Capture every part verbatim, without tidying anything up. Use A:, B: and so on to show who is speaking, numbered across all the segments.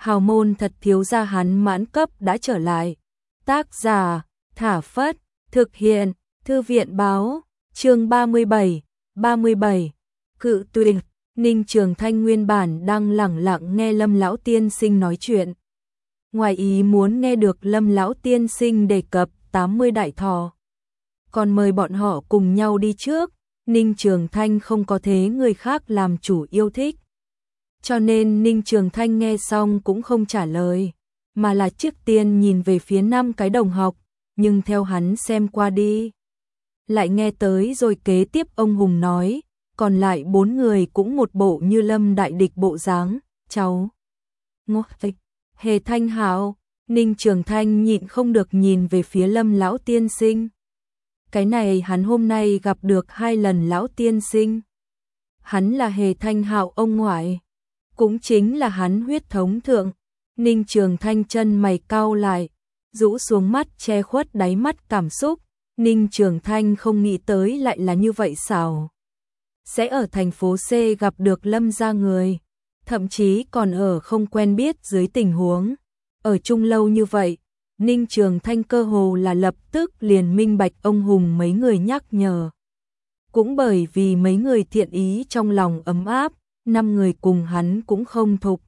A: hào môn thật thiếu gia hắn mãn cấp đã trở lại. Tác giả, Thả Phất, thực hiện, Thư viện báo, chương ba mươi bảy, ba mươi bảy, cự tuyệt. Ninh Trường Thanh nguyên bản đang lẳng lặng nghe Lâm lão tiên sinh nói chuyện. Ngoài ý muốn nghe được Lâm lão tiên sinh đề cập tám mươi đại thọ, còn mời bọn họ cùng nhau đi trước. Ninh Trường Thanh không có thế người khác làm chủ yêu thích, cho nên Ninh Trường Thanh nghe xong cũng không trả lời, mà là trước tiên nhìn về phía năm cái đồng học, nhưng theo hắn xem qua đi, lại nghe tới rồi kế tiếp ông Hùng nói, còn lại bốn người cũng một bộ như Lâm đại địch bộ dáng. Cháu Ngô Hề Thanh hảo. Ninh Trường Thanh nhịn không được nhìn về phía Lâm lão tiên sinh. Cái này hắn hôm nay gặp được hai lần lão tiên sinh. Hắn là Hề Thanh Hạo ông ngoại, cũng chính là hắn huyết thống thượng. Ninh Trường Thanh chân mày cau lại, rũ xuống mắt che khuất đáy mắt cảm xúc. Ninh Trường Thanh không nghĩ tới lại là như vậy xảo, sẽ ở thành phố C gặp được Lâm gia người, thậm chí còn ở không quen biết dưới tình huống. Ở chung lâu như vậy, Ninh Trường Thanh cơ hồ là lập tức liền minh bạch ông Hùng mấy người nhắc nhở. Cũng bởi vì mấy người thiện ý trong lòng ấm áp, năm người cùng hắn cũng không thục.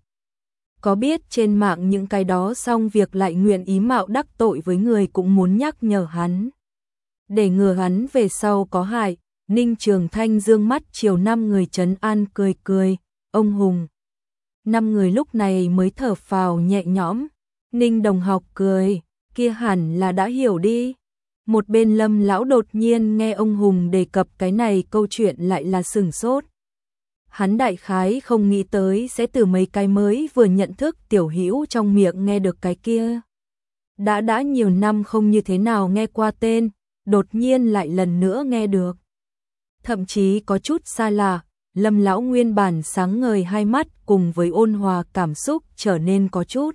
A: Có biết trên mạng những cái đó xong việc lại nguyện ý mạo đắc tội với người cũng muốn nhắc nhở hắn. Để ngừa hắn về sau có hại, Ninh Trường Thanh dương mắt chiều năm người trấn an cười cười, ông Hùng. Năm người lúc này mới thở phào nhẹ nhõm. Ninh đồng học cười, kia hẳn là đã hiểu đi. Một bên Lâm lão đột nhiên nghe ông Hùng đề cập cái này câu chuyện lại là sửng sốt. Hắn đại khái không nghĩ tới sẽ từ mấy cái mới vừa nhận thức tiểu hữu trong miệng nghe được cái kia. Đã đã nhiều năm không như thế nào nghe qua tên, đột nhiên lại lần nữa nghe được. Thậm chí có chút xa lạ, Lâm lão nguyên bản sáng ngời hai mắt cùng với ôn hòa cảm xúc trở nên có chút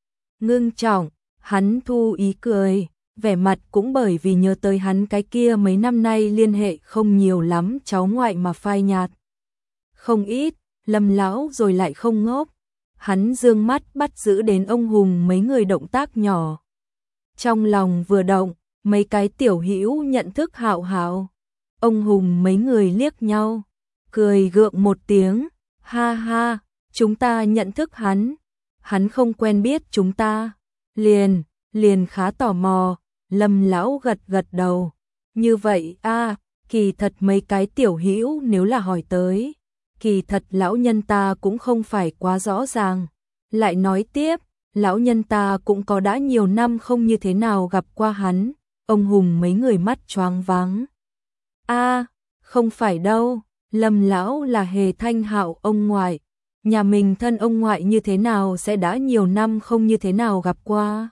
A: ngưng trọng. Hắn thu ý cười, vẻ mặt cũng bởi vì nhớ tới hắn cái kia mấy năm nay liên hệ không nhiều lắm cháu ngoại mà phai nhạt không ít. Lâm lão rồi lại không ngốc, hắn dương mắt bắt giữ đến ông Hùng mấy người động tác nhỏ, trong lòng vừa động, mấy cái tiểu hữu nhận thức Hạo Hạo. Ông Hùng mấy người liếc nhau, cười gượng một tiếng, ha ha, chúng ta nhận thức hắn, hắn không quen biết chúng ta, liền, liền khá tò mò. Lâm lão gật gật đầu, như vậy a, à, kỳ thật mấy cái tiểu hữu nếu là hỏi tới, kỳ thật lão nhân ta cũng không phải quá rõ ràng. Lại nói tiếp, lão nhân ta cũng có đã nhiều năm không như thế nào gặp qua hắn. Ông Hùng mấy người mắt choáng váng. A, à, không phải đâu, Lâm lão là Hề Thanh Hạo ông ngoại, nhà mình thân ông ngoại như thế nào sẽ đã nhiều năm không như thế nào gặp qua.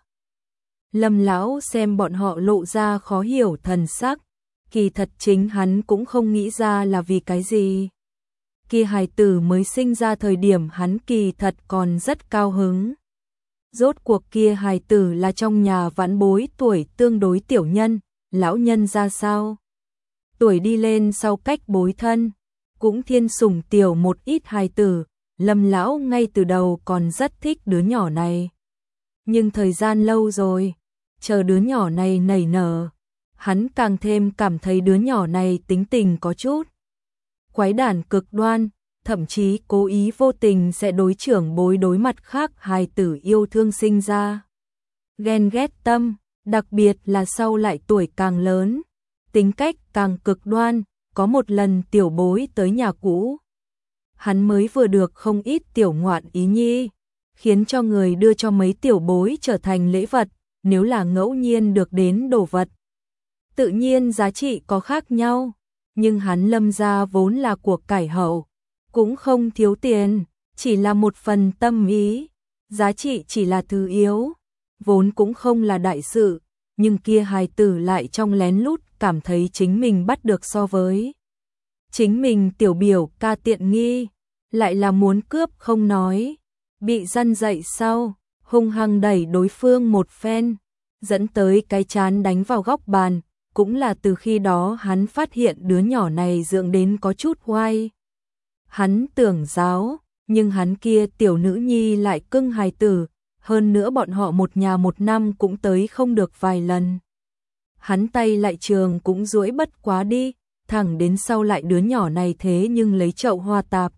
A: Lâm lão xem bọn họ lộ ra khó hiểu thần sắc, kỳ thật chính hắn cũng không nghĩ ra là vì cái gì. Kia hài tử mới sinh ra thời điểm hắn kỳ thật còn rất cao hứng. Rốt cuộc kia hài tử là trong nhà vãn bối tuổi tương đối tiểu nhân, lão nhân ra sao? Tuổi đi lên sau cách bối thân, cũng thiên sủng tiểu một ít hài tử. Lâm lão ngay từ đầu còn rất thích đứa nhỏ này. Nhưng thời gian lâu rồi, chờ đứa nhỏ này nảy nở, hắn càng thêm cảm thấy đứa nhỏ này tính tình có chút quái đản cực đoan, thậm chí cố ý vô tình sẽ đối trưởng bối đối mặt khác hài tử yêu thương sinh ra ghen ghét tâm, đặc biệt là sau lại tuổi càng lớn, tính cách càng cực đoan. Có một lần tiểu bối tới nhà cũ, hắn mới vừa được không ít tiểu ngoạn ý nhi, khiến cho người đưa cho mấy tiểu bối trở thành lễ vật. Nếu là ngẫu nhiên được đến đồ vật, tự nhiên giá trị có khác nhau, nhưng hắn Lâm gia vốn là của cải hậu, cũng không thiếu tiền, chỉ là một phần tâm ý, giá trị chỉ là thứ yếu, vốn cũng không là đại sự, nhưng kia hài tử lại trong lén lút cảm thấy chính mình bắt được so với chính mình tiểu biểu ca tiện nghi, lại là muốn cướp không nói, bị răn dậy sau, hung hăng đẩy đối phương một phen, dẫn tới cái chán đánh vào góc bàn. Cũng là từ khi đó hắn phát hiện đứa nhỏ này dưỡng đến có chút oai. Hắn tưởng giáo, nhưng hắn kia tiểu nữ nhi lại cưng hài tử, hơn nữa bọn họ một nhà một năm cũng tới không được vài lần. Hắn tay lại trường cũng duỗi bất quá đi, thẳng đến sau lại đứa nhỏ này thế nhưng lấy chậu hoa tạp.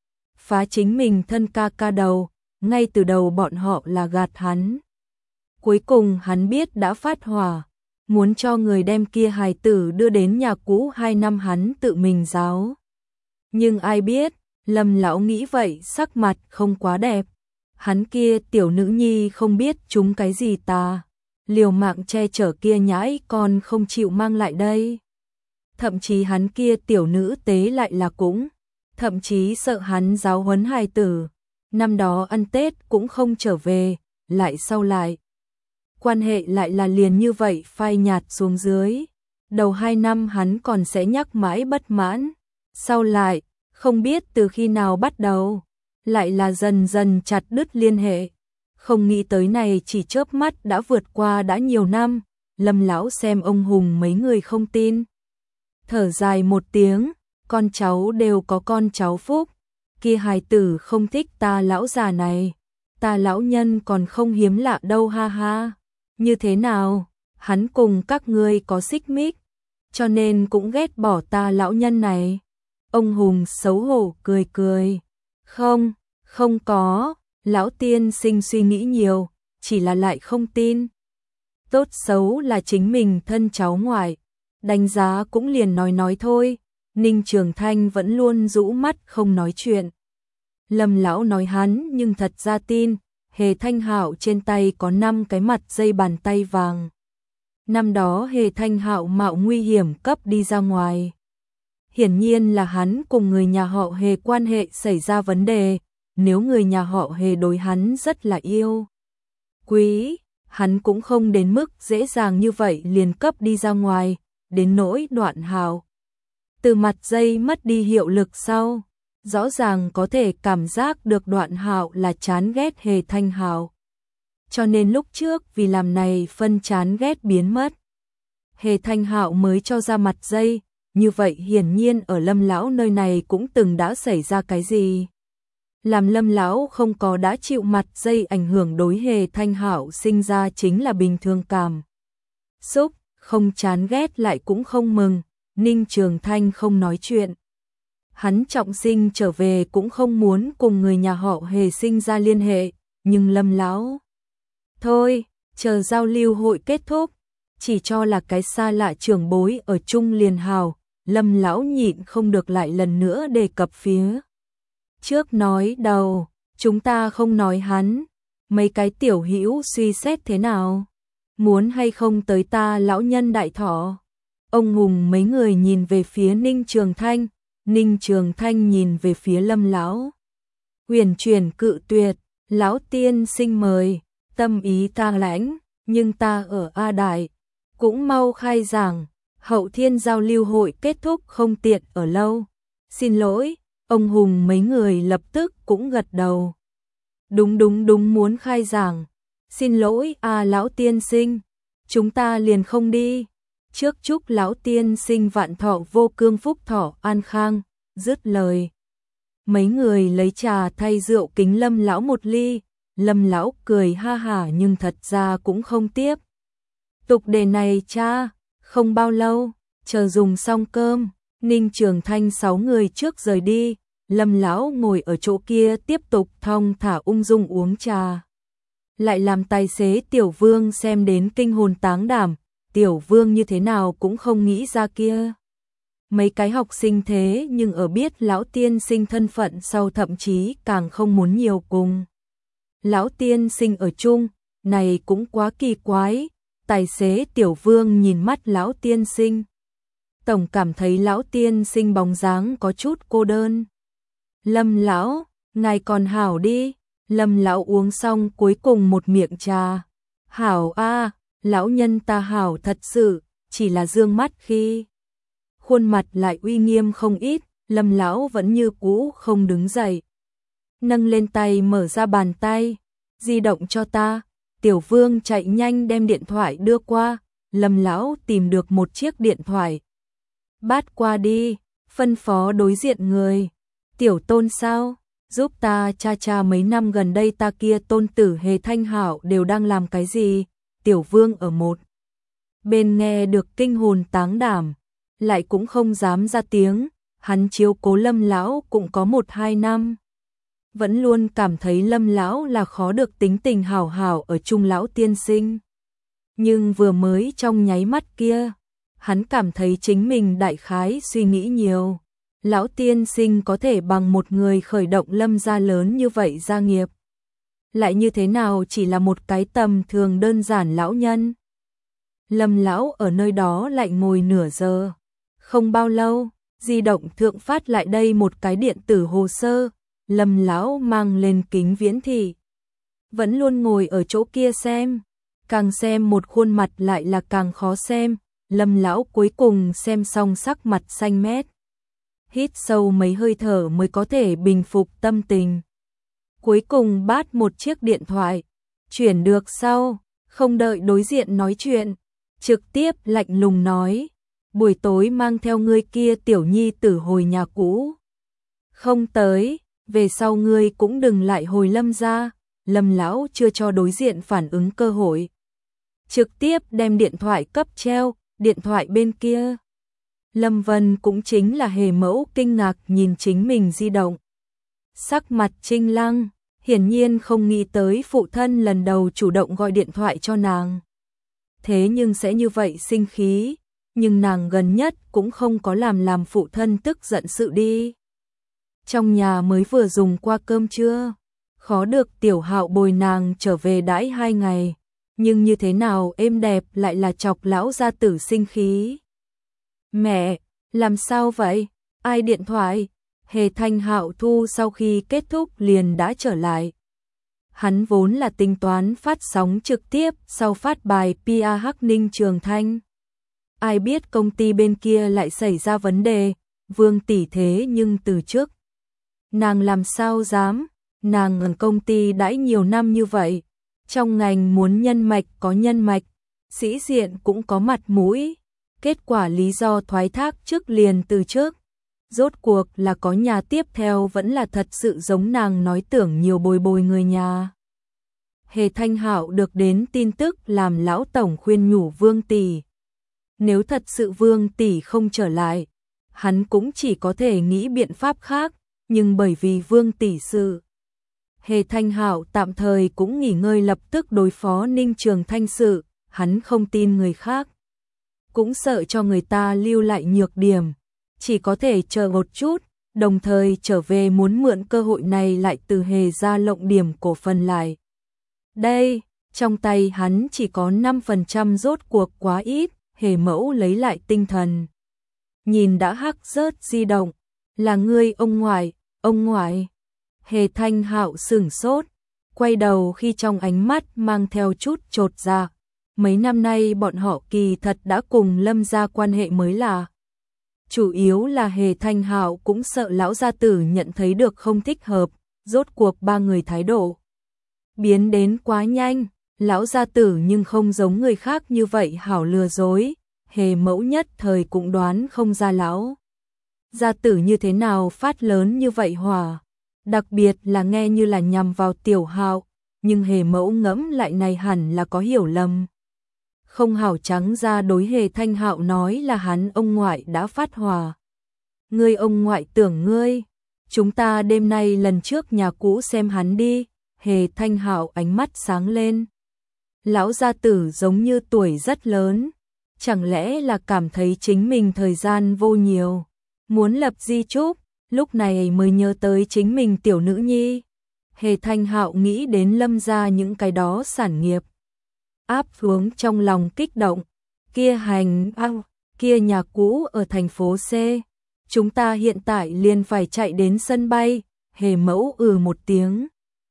A: Phá chính mình thân ca ca đầu, ngay từ đầu bọn họ là gạt hắn. Cuối cùng hắn biết đã phát hỏa, muốn cho người đem kia hài tử đưa đến nhà cũ hai năm hắn tự mình giáo. Nhưng ai biết, Lâm lão nghĩ vậy sắc mặt không quá đẹp. Hắn kia tiểu nữ nhi không biết chúng cái gì ta, liều mạng che chở kia nhãi còn không chịu mang lại đây. Thậm chí hắn kia tiểu nữ tế lại là cũng, thậm chí sợ hắn giáo huấn hài tử. Năm đó ăn Tết cũng không trở về, lại sau lại. Quan hệ lại là liền như vậy phai nhạt xuống dưới. Đầu hai năm hắn còn sẽ nhắc mãi bất mãn. Sau lại, không biết từ khi nào bắt đầu, lại là dần dần chặt đứt liên hệ. Không nghĩ tới này chỉ chớp mắt đã vượt qua đã nhiều năm. Lâm lão xem ông Hùng mấy người không tin. Thở dài một tiếng, con cháu đều có con cháu phúc. Kia hài tử không thích ta lão già này. Ta lão nhân còn không hiếm lạ đâu ha ha. Như thế nào, hắn cùng các ngươi có xích mích, cho nên cũng ghét bỏ ta lão nhân này. Ông Hùng xấu hổ cười cười. Không, không có, lão tiên sinh suy nghĩ nhiều, chỉ là lại không tin. Tốt xấu là chính mình thân cháu ngoại, đánh giá cũng liền nói nói thôi. Ninh Trường Thanh vẫn luôn rũ mắt không nói chuyện. Lâm lão nói hắn nhưng thật ra tin. Hề Thanh Hạo trên tay có năm cái mặt dây bàn tay vàng. Năm đó Hề Thanh Hạo mạo nguy hiểm cấp đi ra ngoài. Hiển nhiên là hắn cùng người nhà họ Hề quan hệ xảy ra vấn đề, nếu người nhà họ Hề đối hắn rất là yêu quý, hắn cũng không đến mức dễ dàng như vậy liền cấp đi ra ngoài, đến nỗi Đoạn Hạo. Từ mặt dây mất đi hiệu lực sau, rõ ràng có thể cảm giác được Đoạn Hạo là chán ghét Hề Thanh Hạo. Cho nên lúc trước vì làm này phân chán ghét biến mất. Hề Thanh Hạo mới cho ra mặt dây, như vậy hiển nhiên ở Lâm lão nơi này cũng từng đã xảy ra cái gì. Làm Lâm lão không có đã chịu mặt dây ảnh hưởng đối Hề Thanh Hạo sinh ra chính là bình thường cảm xúc, không chán ghét lại cũng không mừng. Ninh Trường Thanh không nói chuyện. Hắn trọng sinh trở về cũng không muốn cùng người nhà họ Hề sinh ra liên hệ, nhưng Lâm lão thôi, chờ giao lưu hội kết thúc, chỉ cho là cái xa lạ trưởng bối ở chung liền hào. Lâm lão nhịn không được lại lần nữa đề cập phía trước nói đầu, chúng ta không nói hắn, mấy cái tiểu hữu suy xét thế nào, muốn hay không tới ta lão nhân đại thọ. Ông Hùng mấy người nhìn về phía Ninh Trường Thanh, Ninh Trường Thanh nhìn về phía Lâm lão. Huyền chuyển cự tuyệt, lão tiên sinh mời, tâm ý ta lãnh, nhưng ta ở A Đại, cũng mau khai giảng, Hậu Thiên giao lưu hội kết thúc không tiện ở lâu. Xin lỗi, ông Hùng mấy người lập tức cũng gật đầu. Đúng đúng đúng muốn khai giảng. Xin lỗi à lão tiên sinh, chúng ta liền không đi. Trước chúc lão tiên sinh vạn thọ vô cương phúc thọ an khang, dứt lời. Mấy người lấy trà thay rượu kính Lâm lão một ly, Lâm lão cười ha hả nhưng thật ra cũng không tiếp. Tục đề này cha, không bao lâu, chờ dùng xong cơm, Ninh Trường Thanh sáu người trước rời đi, Lâm lão ngồi ở chỗ kia tiếp tục thong thả ung dung uống trà. Lại làm tài xế Tiểu Vương xem đến kinh hồn táng đảm, Tiểu Vương như thế nào cũng không nghĩ ra kia. Mấy cái học sinh thế nhưng ở biết lão tiên sinh thân phận sau thậm chí càng không muốn nhiều cùng. Lão tiên sinh ở chung, này cũng quá kỳ quái. Tài xế Tiểu Vương nhìn mắt lão tiên sinh, tổng cảm thấy lão tiên sinh bóng dáng có chút cô đơn. Lâm lão, ngài còn hảo đi. Lâm lão uống xong cuối cùng một miệng trà. Hảo a, lão nhân ta hảo thật sự, chỉ là dương mắt khi khuôn mặt lại uy nghiêm không ít, Lâm lão vẫn như cũ không đứng dậy. Nâng lên tay mở ra bàn tay, di động cho ta. Tiểu Vương chạy nhanh đem điện thoại đưa qua, Lâm lão tìm được một chiếc điện thoại. Bắt qua đi, phân phó đối diện người. Tiểu Tôn sao? giúp ta cha cha mấy năm gần đây ta kia tôn tử Hề Thanh Hạo đều đang làm cái gì? Tiểu Vương ở một bên nghe được kinh hồn táng đảm, lại cũng không dám ra tiếng, hắn chiếu cố Lâm lão cũng có một hai năm. Vẫn luôn cảm thấy Lâm lão là khó được tính tình hảo hảo ở chung lão tiên sinh. Nhưng vừa mới trong nháy mắt kia, hắn cảm thấy chính mình đại khái suy nghĩ nhiều. Lão tiên sinh có thể bằng một người khởi động Lâm gia lớn như vậy gia nghiệp. Lại như thế nào chỉ là một cái tầm thường đơn giản lão nhân. Lâm lão ở nơi đó lại ngồi nửa giờ. Không bao lâu, di động thượng phát lại đây một cái điện tử hồ sơ. Lâm lão mang lên kính viễn thị. Vẫn luôn ngồi ở chỗ kia xem. Càng xem một khuôn mặt lại là càng khó xem. Lâm lão cuối cùng xem xong sắc mặt xanh mét. Hít sâu mấy hơi thở mới có thể bình phục tâm tình. Cuối cùng bắt một chiếc điện thoại. Chuyển được sau, không đợi đối diện nói chuyện. Trực tiếp lạnh lùng nói. Buổi tối mang theo ngươi kia tiểu nhi tử hồi nhà cũ. Không tới, về sau ngươi cũng đừng lại hồi Lâm gia. Lâm lão chưa cho đối diện phản ứng cơ hội. Trực tiếp đem điện thoại cấp treo, điện thoại bên kia. Lâm Vân cũng chính là Hề mẫu kinh ngạc nhìn chính mình di động. Sắc mặt Trinh Lăng, hiển nhiên không nghĩ tới phụ thân lần đầu chủ động gọi điện thoại cho nàng. Thế nhưng sẽ như vậy sinh khí, nhưng nàng gần nhất cũng không có làm làm phụ thân tức giận sự đi. Trong nhà mới vừa dùng qua cơm trưa, khó được Tiểu Hạo bồi nàng trở về đãi hai ngày, nhưng như thế nào êm đẹp lại là chọc lão gia tử sinh khí. Mẹ, làm sao vậy? Ai điện thoại? Hề Thanh Hạo thu sau khi kết thúc liền đã trở lại. Hắn vốn là tính toán phát sóng trực tiếp sau phát bài pê e Hắc Ninh Trường Thanh. Ai biết công ty bên kia lại xảy ra vấn đề, Vương tỷ thế nhưng từ trước. Nàng làm sao dám, nàng ở công ty đãi nhiều năm như vậy, trong ngành muốn nhân mạch có nhân mạch, sĩ diện cũng có mặt mũi. Kết quả lý do thoái thác trước liền từ trước. Rốt cuộc là có nhà tiếp theo vẫn là thật sự giống nàng nói tưởng nhiều bồi bồi người nhà. Hề Thanh Hạo được đến tin tức làm lão tổng khuyên nhủ Vương tỷ. Nếu thật sự Vương tỷ không trở lại, hắn cũng chỉ có thể nghĩ biện pháp khác, nhưng bởi vì Vương tỷ sự. Hề Thanh Hạo tạm thời cũng nghỉ ngơi lập tức đối phó Ninh Trường Thanh sự, hắn không tin người khác. Cũng sợ cho người ta lưu lại nhược điểm, chỉ có thể chờ một chút, đồng thời trở về muốn mượn cơ hội này lại từ Hề ra lộng điểm cổ phần lại. Đây, trong tay hắn chỉ có năm phần trăm rốt cuộc quá ít, Hề mẫu lấy lại tinh thần. Nhìn đã hắc rớt di động, là ngươi ông ngoại, ông ngoại. Hề Thanh Hạo sửng sốt, quay đầu khi trong ánh mắt mang theo chút chột dạ. Mấy năm nay bọn họ kỳ thật đã cùng Lâm gia quan hệ mới là. Chủ yếu là Hề Thanh Hạo cũng sợ lão gia tử nhận thấy được không thích hợp, rốt cuộc ba người thái độ. Biến đến quá nhanh, lão gia tử nhưng không giống người khác như vậy hảo lừa dối, Hề mẫu nhất thời cũng đoán không ra lão. Gia tử như thế nào phát lớn như vậy hỏa, đặc biệt là nghe như là nhằm vào Tiểu Hạo, nhưng Hề mẫu ngẫm lại này hẳn là có hiểu lầm. Không hảo trắng ra đối Hề Thanh Hạo nói là hắn ông ngoại đã phát hỏa. Ngươi ông ngoại tưởng ngươi, chúng ta đêm nay lần trước nhà cũ xem hắn đi. Hề Thanh Hạo ánh mắt sáng lên. Lão gia tử giống như tuổi rất lớn, chẳng lẽ là cảm thấy chính mình thời gian vô nhiều, muốn lập di chúc, lúc này mới nhớ tới chính mình tiểu nữ nhi. Hề Thanh Hạo nghĩ đến Lâm gia những cái đó sản nghiệp. Áp xuống trong lòng kích động, kia hành ao, kia nhà cũ ở thành phố C, chúng ta hiện tại liền phải chạy đến sân bay. Hề mẫu ừ một tiếng,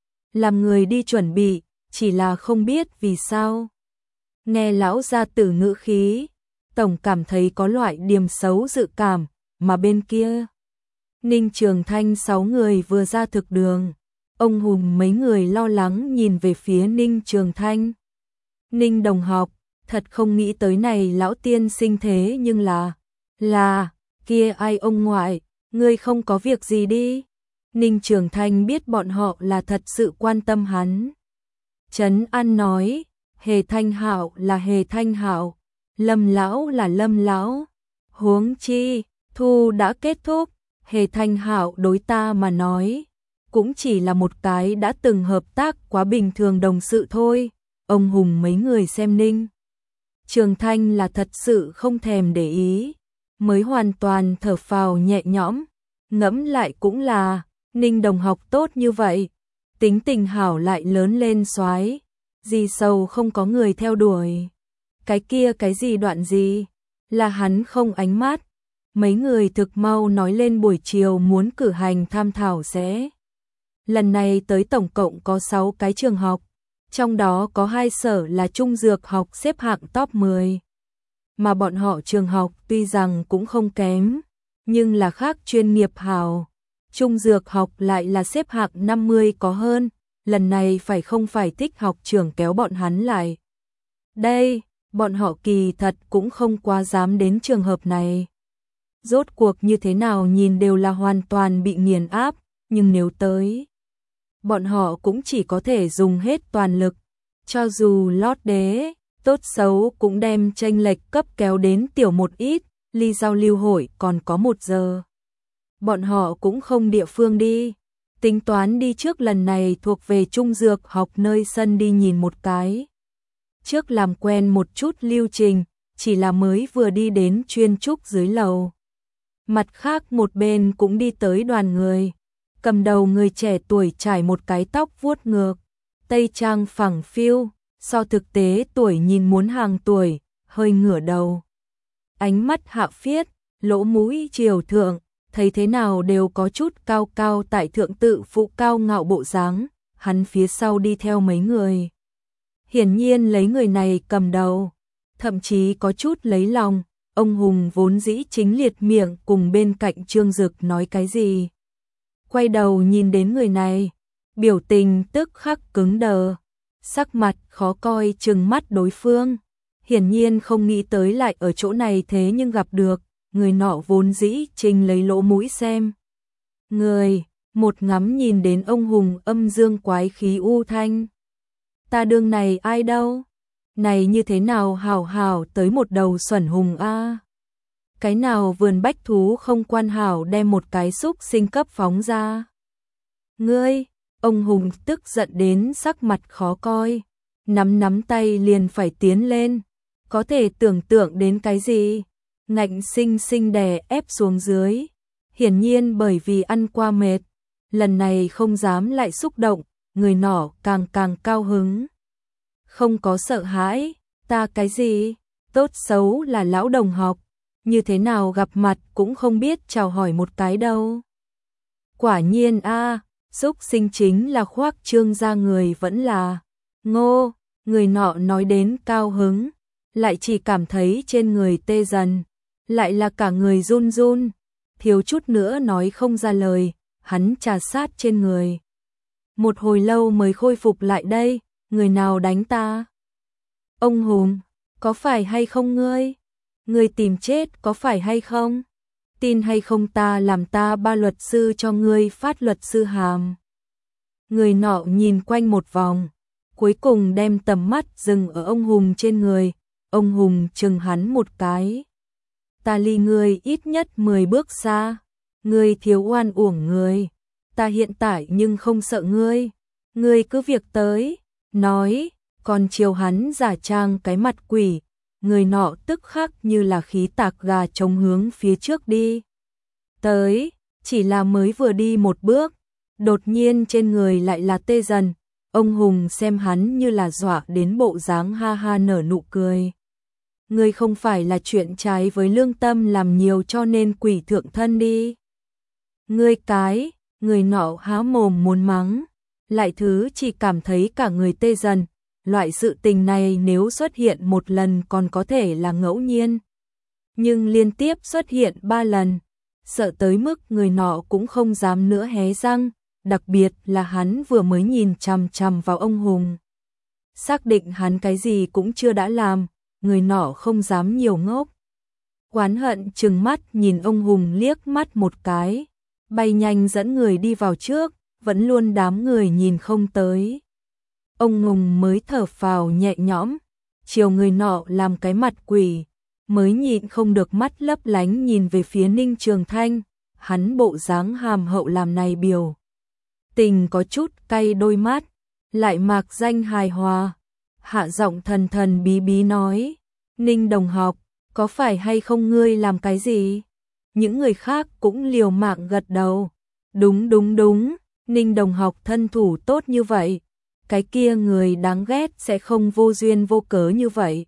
A: làm người đi chuẩn bị, chỉ là không biết vì sao. Nghe lão gia tử ngữ khí, tổng cảm thấy có loại điểm xấu dự cảm, mà bên kia. Ninh Trường Thanh sáu người vừa ra thực đường, ông Hùng mấy người lo lắng nhìn về phía Ninh Trường Thanh. Ninh đồng học, thật không nghĩ tới này lão tiên sinh thế nhưng là, là, kia ai ông ngoại, ngươi không có việc gì đi. Ninh Trường Thanh biết bọn họ là thật sự quan tâm hắn. Trấn An nói, Hề Thanh Hạo là Hề Thanh Hạo, Lâm lão là Lâm lão, huống chi, thu đã kết thúc, Hề Thanh Hạo đối ta mà nói, cũng chỉ là một cái đã từng hợp tác quá bình thường đồng sự thôi. Ông Hùng mấy người xem Ninh Trường Thanh là thật sự không thèm để ý, mới hoàn toàn thở phào nhẹ nhõm, ngẫm lại cũng là, Ninh đồng học tốt như vậy, tính tình hảo lại lớn lên soái, gì sầu không có người theo đuổi. Cái kia cái gì đoạn gì, là hắn không ánh mắt. Mấy người thực mau nói lên buổi chiều muốn cử hành tham thảo sẽ. Lần này tới tổng cộng có sáu cái trường học, trong đó có hai sở là Trung Dược học xếp hạng top mười. Mà bọn họ trường học tuy rằng cũng không kém, nhưng là khác chuyên nghiệp hảo. Trung Dược học lại là xếp hạng năm mươi có hơn, lần này phải không phải thích học trưởng kéo bọn hắn lại. Đây, bọn họ kỳ thật cũng không quá dám đến trường hợp này. Rốt cuộc như thế nào nhìn đều là hoàn toàn bị nghiền áp, nhưng nếu tới, bọn họ cũng chỉ có thể dùng hết toàn lực, cho dù lót đế, tốt xấu cũng đem chênh lệch cấp kéo đến tiểu một ít, ly giao lưu hội còn có một giờ. Bọn họ cũng không địa phương đi, tính toán đi trước lần này thuộc về Trung Dược học nơi sân đi nhìn một cái. Trước làm quen một chút lưu trình, chỉ là mới vừa đi đến chuyên trúc dưới lầu. Mặt khác một bên cũng đi tới đoàn người, cầm đầu người trẻ tuổi trải một cái tóc vuốt ngược, tây trang phẳng phiu, so thực tế tuổi nhìn muốn hàng tuổi, hơi ngửa đầu. Ánh mắt hạ phiết, lỗ mũi chiều thượng, thấy thế nào đều có chút cao cao tại thượng tự phụ cao ngạo bộ dáng, hắn phía sau đi theo mấy người. Hiển nhiên lấy người này cầm đầu, thậm chí có chút lấy lòng, ông Hùng vốn dĩ chính liệt miệng cùng bên cạnh Trương Dực nói cái gì. Quay đầu nhìn đến người này, biểu tình tức khắc cứng đờ, sắc mặt khó coi trừng mắt đối phương. Hiển nhiên không nghĩ tới lại ở chỗ này thế nhưng gặp được, người nọ vốn dĩ trình lấy lỗ mũi xem. Người, một ngắm nhìn đến ông Hùng âm dương quái khí u thanh. Ta đương này ai đâu? Này như thế nào hảo hảo tới một đầu xuẩn hùng a? Cái nào vườn bách thú không quan hảo đem một cái xúc sinh cấp phóng ra? Ngươi, ông Hùng tức giận đến sắc mặt khó coi, nắm nắm tay liền phải tiến lên, có thể tưởng tượng đến cái gì? Ngạnh sinh sinh đè ép xuống dưới, hiển nhiên bởi vì ăn qua mệt, lần này không dám lại xúc động, người nọ càng càng cao hứng. Không có sợ hãi, ta cái gì, tốt xấu là lão đồng học, như thế nào gặp mặt cũng không biết chào hỏi một cái đâu. Quả nhiên a, xúc sinh chính là khoác trương ra người vẫn là ngô, người nọ nói đến cao hứng, lại chỉ cảm thấy trên người tê dần, lại là cả người run run, thiếu chút nữa nói không ra lời, hắn trà sát trên người. Một hồi lâu mới khôi phục lại đây, người nào đánh ta? Ông Hùng, có phải hay không ngươi? Ngươi tìm chết có phải hay không? Tin hay không ta làm ta ba luật sư cho ngươi phát luật sư hàm. Người nọ nhìn quanh một vòng, cuối cùng đem tầm mắt dừng ở ông Hùng trên người, ông Hùng chừng hắn một cái. Ta ly ngươi ít nhất mười bước xa, ngươi thiếu oan uổng người, ta hiện tại nhưng không sợ ngươi, ngươi cứ việc tới, nói, còn chiều hắn giả trang cái mặt quỷ, người nọ tức khắc như là khí tạc gà trống hướng phía trước đi. Tới, chỉ là mới vừa đi một bước, đột nhiên trên người lại là tê dần, ông Hùng xem hắn như là dọa đến bộ dáng ha ha nở nụ cười. Ngươi không phải là chuyện trái với lương tâm làm nhiều cho nên quỷ thượng thân đi. Ngươi cái, người nọ há mồm muốn mắng, lại thứ chỉ cảm thấy cả người tê dần, loại sự tình này nếu xuất hiện một lần còn có thể là ngẫu nhiên. Nhưng liên tiếp xuất hiện ba lần, sợ tới mức người nọ cũng không dám nữa hé răng, đặc biệt là hắn vừa mới nhìn chằm chằm vào ông Hùng. Xác định hắn cái gì cũng chưa đã làm, người nọ không dám nhiều ngốc. Oán hận trừng mắt nhìn ông Hùng liếc mắt một cái, bay nhanh dẫn người đi vào trước, vẫn luôn đám người nhìn không tới. Ông Hùng mới thở phào nhẹ nhõm, chiều người nọ làm cái mặt quỷ, mới nhịn không được mắt lấp lánh nhìn về phía Ninh Trường Thanh, hắn bộ dáng hàm hậu làm này biểu. Tình có chút cay đôi mắt, lại mạc danh hài hòa, hạ giọng thần thần bí bí nói, Ninh đồng học, có phải hay không ngươi làm cái gì? Những người khác cũng liều mạng gật đầu, đúng đúng đúng, Ninh đồng học thân thủ tốt như vậy, cái kia người đáng ghét sẽ không vô duyên vô cớ như vậy.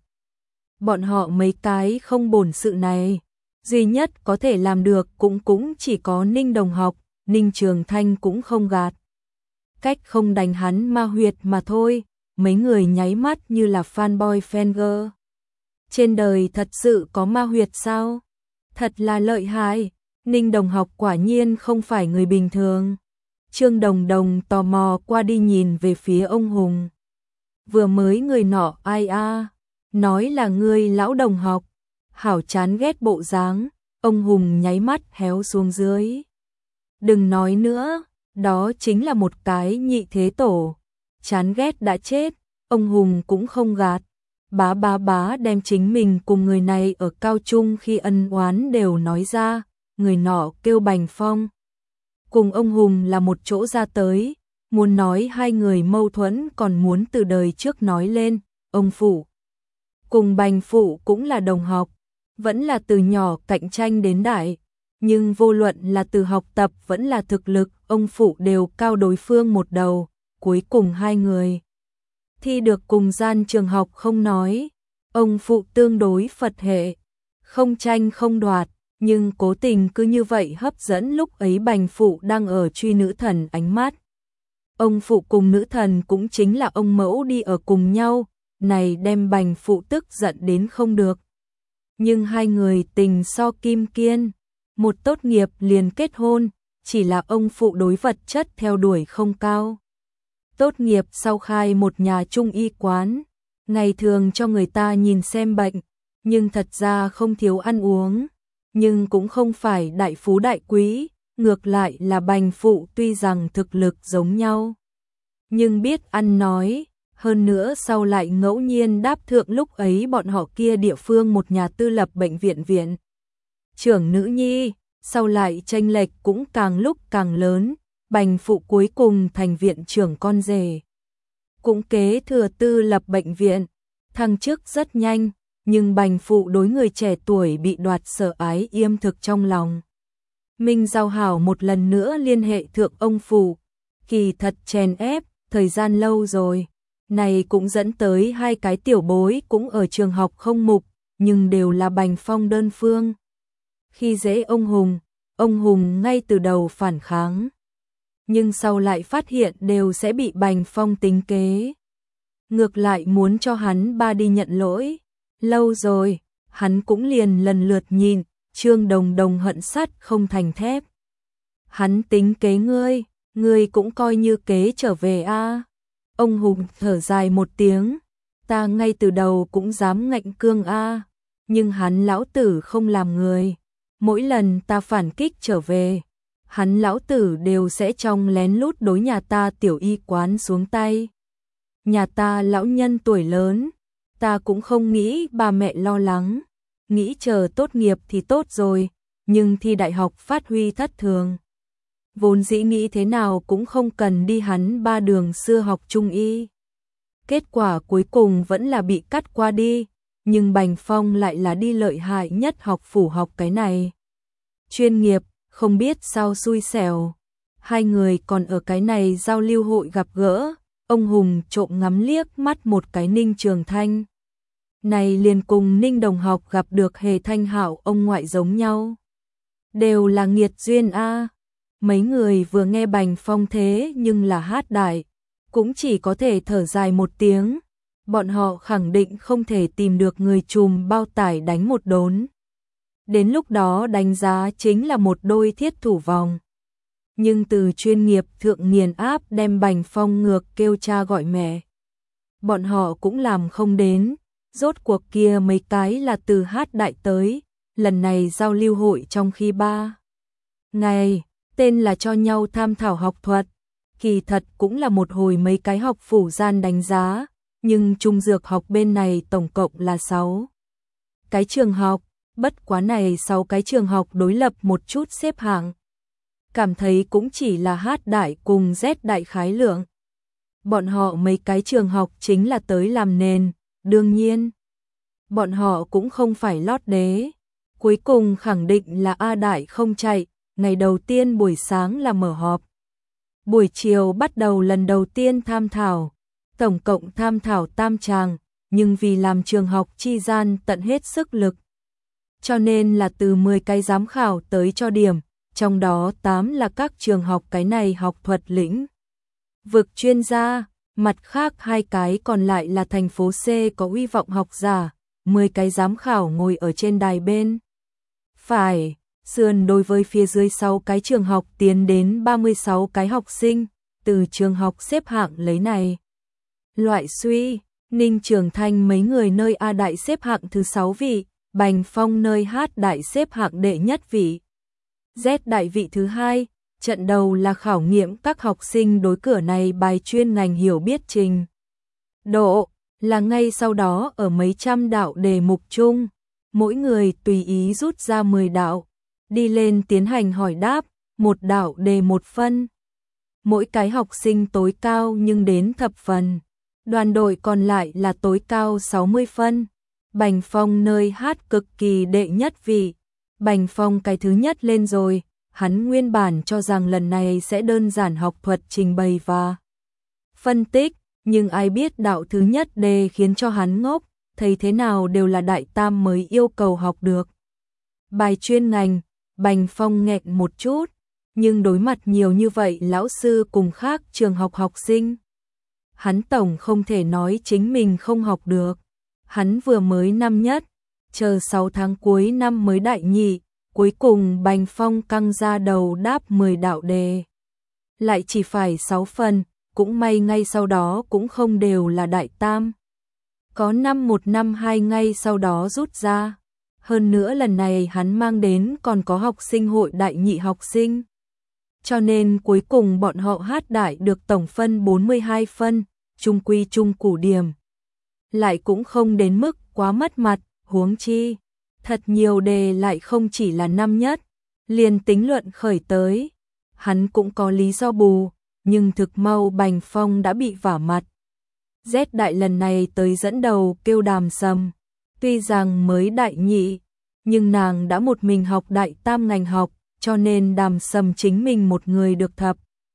A: Bọn họ mấy cái không bổn sự này, duy nhất có thể làm được cũng cũng chỉ có Ninh đồng học, Ninh Trường Thanh cũng không gạt. Cách không đánh hắn ma huyệt mà thôi, mấy người nháy mắt như là fanboy fangirl. Trên đời thật sự có ma huyệt sao? Thật là lợi hại, Ninh đồng học quả nhiên không phải người bình thường. Trương Đồng Đồng tò mò qua đi nhìn về phía ông Hùng. Vừa mới người nọ ai a, nói là ngươi lão đồng học, hảo chán ghét bộ dáng, ông Hùng nháy mắt héo xuống dưới. Đừng nói nữa, đó chính là một cái nhị thế tổ, chán ghét đã chết, ông Hùng cũng không gạt. Bá bá bá đem chính mình cùng người này ở cao trung khi ân oán đều nói ra, người nọ kêu Bành Phong. Cùng ông Hùng là một chỗ ra tới, muốn nói hai người mâu thuẫn còn muốn từ đời trước nói lên, ông Phụ. Cùng Bành Phụ cũng là đồng học, vẫn là từ nhỏ cạnh tranh đến đại, nhưng vô luận là từ học tập vẫn là thực lực, ông Phụ đều cao đối phương một đầu, cuối cùng hai người thi được cùng gian trường học không nói, ông Phụ tương đối Phật hệ, không tranh không đoạt, nhưng cố tình cứ như vậy hấp dẫn lúc ấy Bành Phụ đang ở truy nữ thần ánh mắt. Ông Phụ cùng nữ thần cũng chính là ông mẫu đi ở cùng nhau, này đem Bành Phụ tức giận đến không được. Nhưng hai người tình so kim kiên, một tốt nghiệp liền kết hôn, chỉ là ông Phụ đối vật chất theo đuổi không cao. Tốt nghiệp sau khai một nhà trung y quán, ngày thường cho người ta nhìn xem bệnh, nhưng thật ra không thiếu ăn uống, nhưng cũng không phải đại phú đại quý, ngược lại là Bành Phụ tuy rằng thực lực giống nhau, nhưng biết ăn nói, hơn nữa sau lại ngẫu nhiên đáp thượng lúc ấy bọn họ kia địa phương một nhà tư lập bệnh viện viện trưởng nữ nhi, sau lại chênh lệch cũng càng lúc càng lớn, Bành Phụ cuối cùng thành viện trưởng con rể. Cũng kế thừa tư lập bệnh viện, thăng chức rất nhanh, nhưng Bành Phụ đối người trẻ tuổi bị đoạt sở ái yêm thực trong lòng. Minh Giao Hảo một lần nữa liên hệ thượng ông Phụ, kỳ thật chèn ép, thời gian lâu rồi, này cũng dẫn tới hai cái tiểu bối cũng ở trường học không mục, nhưng đều là Bành Phong đơn phương. Khi dễ ông Hùng, ông Hùng ngay từ đầu phản kháng, nhưng sau lại phát hiện đều sẽ bị Bành Phong tính kế. Ngược lại muốn cho hắn ba đi nhận lỗi. Lâu rồi, hắn cũng liền lần lượt nhìn, Trương Đồng Đồng hận sắt không thành thép. Hắn tính kế ngươi, ngươi cũng coi như kế trở về a. Ông Hùng thở dài một tiếng, ta ngay từ đầu cũng dám ngạnh cương a, nhưng hắn lão tử không làm người. Mỗi lần ta phản kích trở về, hắn lão tử đều sẽ trong lén lút đối nhà ta tiểu y quán xuống tay. Nhà ta lão nhân tuổi lớn, ta cũng không nghĩ ba mẹ lo lắng, nghĩ chờ tốt nghiệp thì tốt rồi, nhưng thi đại học phát huy thất thường. Vốn dĩ nghĩ thế nào cũng không cần đi hắn ba đường xưa học trung y. Kết quả cuối cùng vẫn là bị cắt qua đi, nhưng Bành Phong lại là đi lợi hại nhất học phủ học cái này. Chuyên nghiệp, không biết sao xui xẻo. Hai người còn ở cái này giao lưu hội gặp gỡ, ông Hùng trộm ngắm liếc mắt một cái Ninh Trường Thanh. Này liền cùng Ninh đồng học gặp được Hề Thanh Hạo ông ngoại giống nhau. Đều là nghiệt duyên a. Mấy người vừa nghe Bành Phong thế nhưng là hát đại, cũng chỉ có thể thở dài một tiếng. Bọn họ khẳng định không thể tìm được người trùm bao tải đánh một đốn. Đến lúc đó đánh giá chính là một đôi thiết thủ vòng. Nhưng từ chuyên nghiệp thượng nghiền áp đem Bành Phong ngược kêu cha gọi mẹ. Bọn họ cũng làm không đến, rốt cuộc kia mấy cái là từ hát đại tới, lần này giao lưu hội trong khi ba ngày, tên là cho nhau tham thảo học thuật, kỳ thật cũng là một hồi mấy cái học phủ gian đánh giá, nhưng trung dược học bên này tổng cộng là sáu cái trường học, bất quá này sáu cái trường học đối lập một chút xếp hạng. Cảm thấy cũng chỉ là H đại cùng Z đại khái lượng. Bọn họ mấy cái trường học chính là tới làm nền, đương nhiên. Bọn họ cũng không phải lót đế. Cuối cùng khẳng định là A đại không chạy, ngày đầu tiên buổi sáng là mở họp. Buổi chiều bắt đầu lần đầu tiên tham thảo, tổng cộng tham thảo tam tràng, nhưng vì làm trường học chi gian tận hết sức lực. Cho nên là từ mười cái giám khảo tới cho điểm, trong đó tám là các trường học cái này học thuật lĩnh vực chuyên gia, mặt khác hai cái còn lại là thành phố C có uy vọng học giả, mười cái giám khảo ngồi ở trên đài bên. Phải, sườn đối với phía dưới sáu cái trường học tiến đến ba mươi sáu cái học sinh, từ trường học xếp hạng lấy này. Loại suy, Ninh Trường Thanh mấy người nơi A đại xếp hạng thứ sáu vị, Bành Phong nơi H đại xếp hạng đệ nhất vị. Z đại vị thứ hai, trận đầu là khảo nghiệm các học sinh đối cửa này bài chuyên ngành hiểu biết trình độ, là ngay sau đó ở mấy trăm đạo đề mục chung, mỗi người tùy ý rút ra mười đạo, đi lên tiến hành hỏi đáp, một đạo đề một phân. Mỗi cái học sinh tối cao nhưng đến thập phần, đoàn đội còn lại là tối cao sáu mươi phân. Bành Phong nơi H cực kỳ đệ nhất vị, Bành Phong cái thứ nhất lên rồi, hắn nguyên bản cho rằng lần này sẽ đơn giản học thuật trình bày và phân tích, nhưng ai biết đạo thứ nhất đề khiến cho hắn ngốc, thấy thế nào đều là đại tam mới yêu cầu học được. Bài chuyên ngành, Bành Phong nghẹn một chút, nhưng đối mặt nhiều như vậy lão sư cùng khác trường học học sinh. Hắn tổng không thể nói chính mình không học được, hắn vừa mới năm nhất, chờ sáu tháng cuối năm mới đại nhị. Cuối cùng Bành Phong căng ra đầu đáp mười đạo đề. Lại chỉ phải sáu phần, cũng may ngay sau đó cũng không đều là đại tam. Có năm một năm hai ngay sau đó rút ra. Hơn nữa lần này hắn mang đến còn có học sinh hội đại nhị học sinh. Cho nên cuối cùng bọn họ Hát đại được tổng phân bốn mươi hai phân, trung quy trung củ điểm. Lại cũng không đến mức quá mất mặt, huống chi. Thật nhiều đề lại không chỉ là năm nhất, liền tính luận khởi tới. Hắn cũng có lý do bù, nhưng thực mau Bành Phong đã bị vả mặt. Z đại lần này tới dẫn đầu kêu Đàm Sầm, tuy rằng mới đại nhị, nhưng nàng đã một mình học đại tam ngành học, cho nên Đàm Sầm chính mình một người được thập.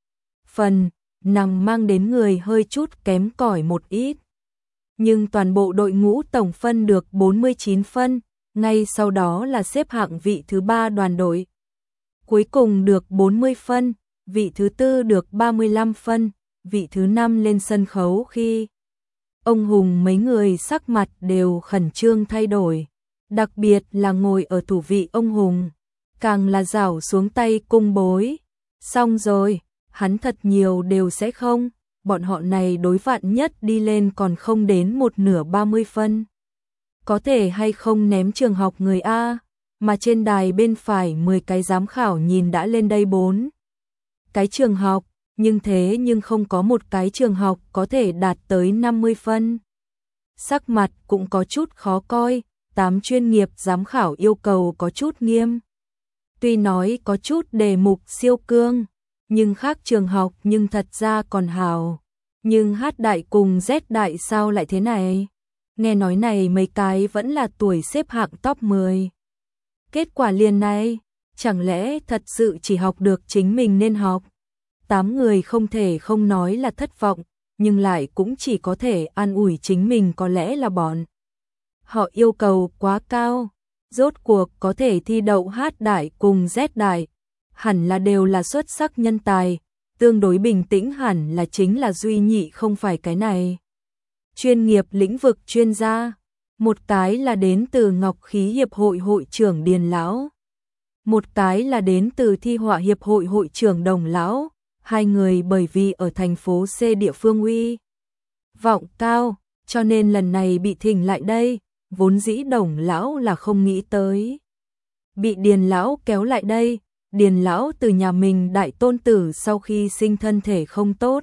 A: Phần, nàng mang đến người hơi chút kém cỏi một ít. Nhưng toàn bộ đội ngũ tổng phân được bốn mươi chín phân. Ngay sau đó là xếp hạng vị thứ ba đoàn đội. Cuối cùng được bốn mươi phân, vị thứ tư được ba mươi lăm phân, vị thứ năm lên sân khấu khi ông Hùng mấy người sắc mặt đều khẩn trương thay đổi. Đặc biệt là ngồi ở thủ vị ông Hùng, càng là rảo xuống tay cung bối. Xong rồi, hắn thật nhiều đều sẽ không, bọn họ này đối vạn nhất đi lên còn không đến một nửa ba mươi phân. Có thể hay không ném trường học người A, mà trên đài bên phải mười cái giám khảo nhìn đã lên đây bốn cái trường học, nhưng thế nhưng không có một cái trường học có thể đạt tới năm mươi phân. Sắc mặt cũng có chút khó coi, tám chuyên nghiệp giám khảo yêu cầu có chút nghiêm. Tuy nói có chút đề mục siêu cương, nhưng khác trường học nhưng thật ra còn hào. Nhưng H đại cùng Z đại sao lại thế này? Nghe nói này mấy cái vẫn là tuổi xếp hạng top mười. Kết quả liền này, chẳng lẽ thật sự chỉ học được chính mình nên học? Tám người không thể không nói là thất vọng, nhưng lại cũng chỉ có thể an ủi chính mình có lẽ là bọn. Họ yêu cầu quá cao, rốt cuộc có thể thi đậu H đại cùng Z đại, hẳn là đều là xuất sắc nhân tài, tương đối bình tĩnh hẳn là chính là duy nhị không phải cái này. Chuyên nghiệp lĩnh vực chuyên gia, một cái là đến từ Ngọc Khí Hiệp hội hội trưởng Điền Lão, một cái là đến từ Thi họa Hiệp hội hội trưởng Đồng Lão, hai người bởi vì ở thành phố C địa phương uy vọng cao, cho nên lần này bị thỉnh lại đây, vốn dĩ Đồng Lão là không nghĩ tới. Bị Điền Lão kéo lại đây, Điền lão từ nhà mình đại tôn tử sau khi sinh thân thể không tốt,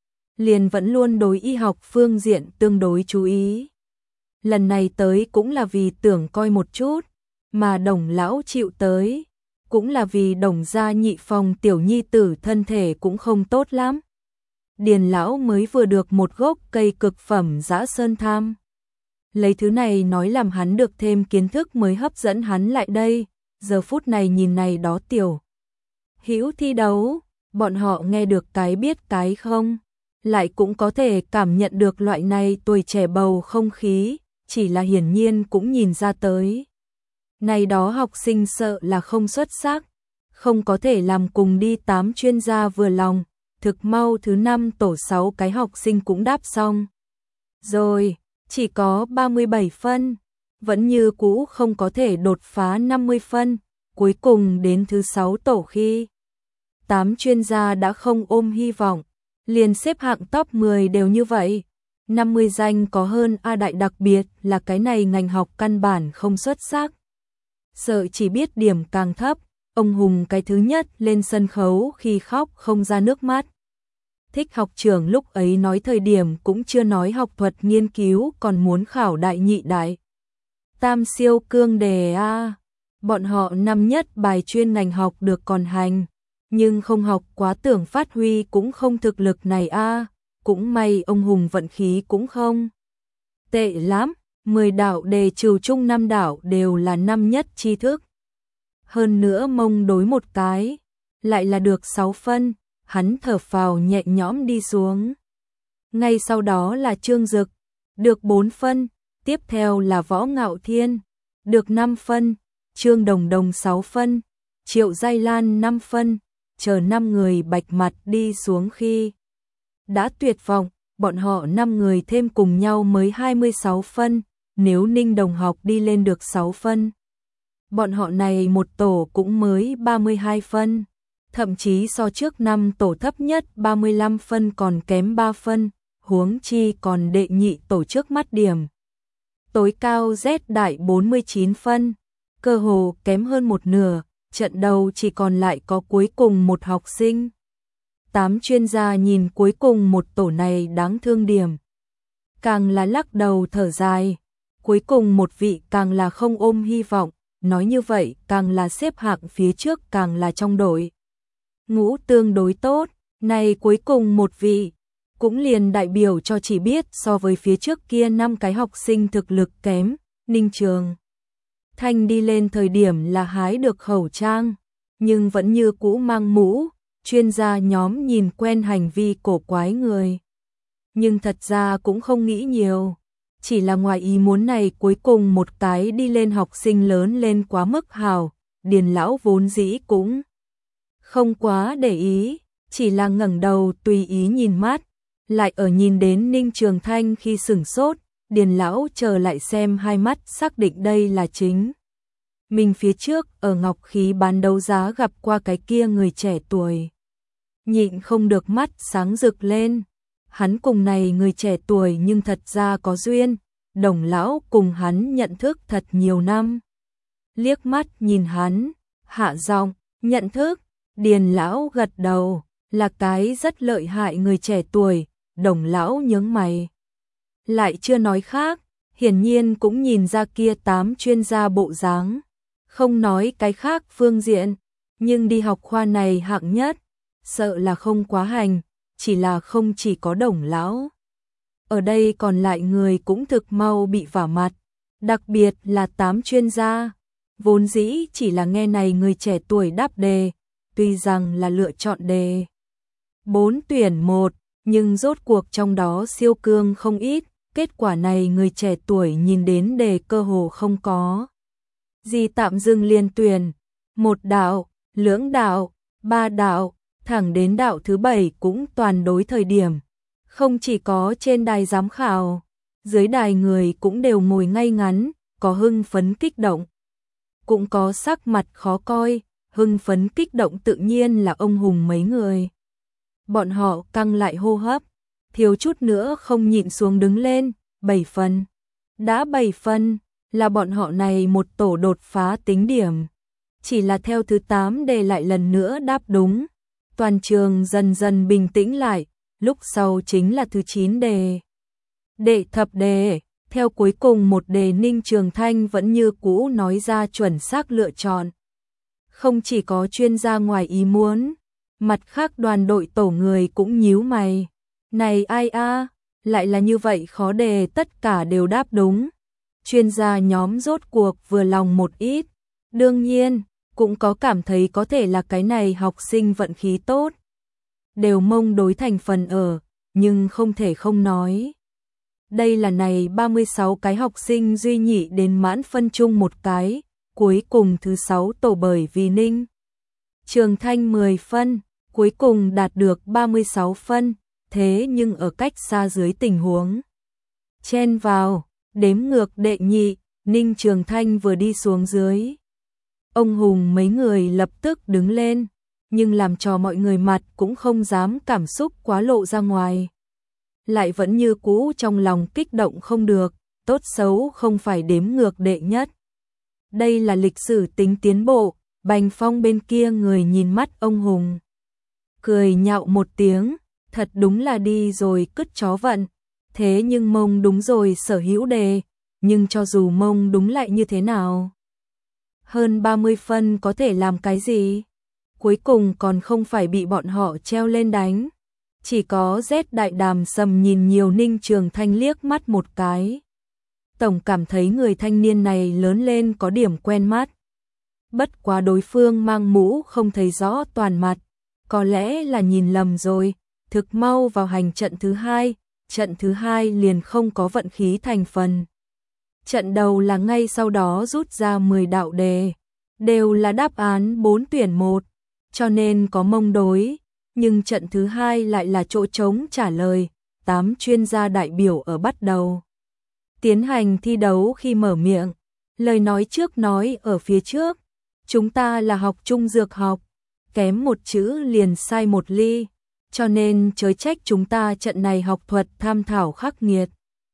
A: liền vẫn luôn đối y học phương diện tương đối chú ý. Lần này tới cũng là vì tưởng coi một chút, mà Đồng lão chịu tới, cũng là vì Đồng gia nhị phòng tiểu nhi tử thân thể cũng không tốt lắm. Điền lão mới vừa được một gốc cây cực phẩm dã sơn tham. Lấy thứ này nói làm hắn được thêm kiến thức mới hấp dẫn hắn lại đây, giờ phút này nhìn này đó tiểu hữu thi đấu, bọn họ nghe được cái biết cái không, lại cũng có thể cảm nhận được loại này tuổi trẻ bầu không khí, chỉ là hiển nhiên cũng nhìn ra tới. Này đó học sinh sợ là không xuất sắc, không có thể làm cùng đi tám chuyên gia vừa lòng, thực mau thứ năm tổ sáu cái học sinh cũng đáp xong. Rồi, chỉ có ba mươi bảy phân, vẫn như cũ không có thể đột phá năm mươi phân, cuối cùng đến thứ sáu tổ khi tám chuyên gia đã không ôm hy vọng, liền xếp hạng top mười đều như vậy. năm mươi danh có hơn A đại, đặc biệt là cái này ngành học căn bản không xuất sắc. Sợ chỉ biết điểm càng thấp, ông Hùng cái thứ nhất lên sân khấu khi khóc không ra nước mắt. Thích học trưởng lúc ấy nói thời điểm cũng chưa nói học thuật nghiên cứu còn muốn khảo đại nhị đại. Tam siêu cương đề A, bọn họ năm nhất bài chuyên ngành học được còn hành, nhưng không học quá tưởng phát huy cũng không thực lực này A, cũng may ông Hùng vận khí cũng không tệ lắm, mười đạo đề trừ chung năm đạo đều là năm nhất tri thức. Hơn nữa mông đối một cái, lại là được sáu phân, hắn thở phào nhẹ nhõm đi xuống. Ngay sau đó là Trương Dực, được bốn phân, tiếp theo là Võ Ngạo Thiên, được năm phân, Trương Đồng Đồng sáu phân, Triệu Giai Lan năm phân, chờ năm người bạch mặt đi xuống khi đã tuyệt vọng, bọn họ năm người thêm cùng nhau mới hai mươi sáu phân, nếu Ninh đồng học đi lên được sáu phân. Bọn họ này một tổ cũng mới ba mươi hai phân, thậm chí so trước năm tổ thấp nhất ba mươi lăm phân còn kém ba phân, huống chi còn đệ nhị tổ trước mắt điểm. Tối cao Z đại bốn mươi chín phân, cơ hồ kém hơn một nửa, trận đầu chỉ còn lại có cuối cùng một học sinh. Tám chuyên gia nhìn cuối cùng một tổ này đáng thương điểm. Càng là lắc đầu thở dài, cuối cùng một vị càng là không ôm hy vọng, nói như vậy càng là xếp hạng phía trước càng là trong đội ngũ tương đối tốt, này cuối cùng một vị, cũng liền đại biểu cho chỉ biết so với phía trước kia năm cái học sinh thực lực kém, Ninh Trường Thanh đi lên thời điểm là hái được khẩu trang, nhưng vẫn như cũ mang mũ, chuyên gia nhóm nhìn quen hành vi cổ quái người. Nhưng thật ra cũng không nghĩ nhiều, chỉ là ngoài ý muốn này cuối cùng một cái đi lên học sinh lớn lên quá mức hào, Điền lão vốn dĩ cũng không quá để ý, chỉ là ngẩng đầu tùy ý nhìn mắt, lại ở nhìn đến Ninh Trường Thanh khi sửng sốt, Điền lão chờ lại xem hai mắt xác định đây là chính. Mình phía trước ở ngọc khí bán đấu giá gặp qua cái kia người trẻ tuổi. Nhịn không được mắt sáng rực lên, hắn cùng này người trẻ tuổi nhưng thật ra có duyên, Đồng lão cùng hắn nhận thức thật nhiều năm. Liếc mắt nhìn hắn, hạ giọng, nhận thức, Điền lão gật đầu, là cái rất lợi hại người trẻ tuổi, Đồng lão nhướng mày. Lại chưa nói khác, hiển nhiên cũng nhìn ra kia tám chuyên gia bộ dáng, không nói cái khác phương diện, nhưng đi học khoa này hạng nhất, sợ là không quá hành, chỉ là không chỉ có Đồng lão. Ở đây còn lại người cũng thực mau bị vả mặt, đặc biệt là tám chuyên gia, vốn dĩ chỉ là nghe này người trẻ tuổi đáp đề, tuy rằng là lựa chọn đề bốn tuyển một, nhưng rốt cuộc trong đó siêu cương không ít, kết quả này người trẻ tuổi nhìn đến đề cơ hồ không có. Gì tạm dừng liên tuyển, một đạo, lưỡng đạo, ba đạo, thẳng đến đạo thứ bảy cũng toàn đối thời điểm. Không chỉ có trên đài giám khảo, dưới đài người cũng đều ngồi ngay ngắn, có hưng phấn kích động. Cũng có sắc mặt khó coi, hưng phấn kích động tự nhiên là ông Hùng mấy người. Bọn họ căng lại hô hấp, thiếu chút nữa không nhịn xuống đứng lên, bảy phần. Đã bảy phần, là bọn họ này một tổ đột phá tính điểm. chỉ là theo thứ tám đề lại lần nữa đáp đúng. Toàn trường dần dần bình tĩnh lại, lúc sau chính là thứ chín đề. Đệ thập đề, theo cuối cùng một đề Ninh Trường Thanh vẫn như cũ nói ra chuẩn xác lựa chọn. Không chỉ có chuyên gia ngoài ý muốn, mặt khác đoàn đội tổ người cũng nhíu mày. Này ai a, lại là như vậy khó đề tất cả đều đáp đúng. Chuyên gia nhóm rốt cuộc vừa lòng một ít. Đương nhiên, cũng có cảm thấy có thể là cái này học sinh vận khí tốt. Đều mông đối thành phần ở, nhưng không thể không nói. Đây là này ba mươi sáu cái học sinh duy nhị đến mãn phân chung một cái, cuối cùng thứ sáu tổ bởi vì Ninh Trường Thanh mười phân, cuối cùng đạt được ba mươi sáu phân, thế nhưng ở cách xa dưới tình huống chen vào, đếm ngược đệ nhị, Ninh Trường Thanh vừa đi xuống dưới. Ông Hùng mấy người lập tức đứng lên, nhưng làm cho mọi người mặt cũng không dám cảm xúc quá lộ ra ngoài. Lại vẫn như cũ trong lòng kích động không được, tốt xấu không phải đếm ngược đệ nhất. Đây là lịch sử tính tiến bộ, Bành Phong bên kia người nhìn mắt ông Hùng. Cười nhạo một tiếng, thật đúng là đi rồi cứt chó vận. Thế nhưng mông đúng rồi sở hữu đề, nhưng cho dù mông đúng lại như thế nào? Hơn ba mươi phân có thể làm cái gì? Cuối cùng còn không phải bị bọn họ treo lên đánh. Chỉ có rét đại đàm sầm nhìn nhiều Ninh Trường Thanh liếc mắt một cái. Tổng cảm thấy người thanh niên này lớn lên có điểm quen mắt. Bất quá đối phương mang mũ không thấy rõ toàn mặt. Có lẽ là nhìn lầm rồi, thực mau vào hành trận thứ hai, trận thứ hai liền không có vận khí thành phần. Trận đầu là ngay sau đó rút ra mười đạo đề, đều là đáp án bốn tuyển một, cho nên có mông đối, nhưng trận thứ hai lại là chỗ trống trả lời, tám chuyên gia đại biểu ở bắt đầu. Tiến hành thi đấu khi mở miệng, lời nói trước nói ở phía trước, chúng ta là học trung dược học, kém một chữ liền sai một ly, cho nên chớ trách chúng ta trận này học thuật tham thảo khắc nghiệt.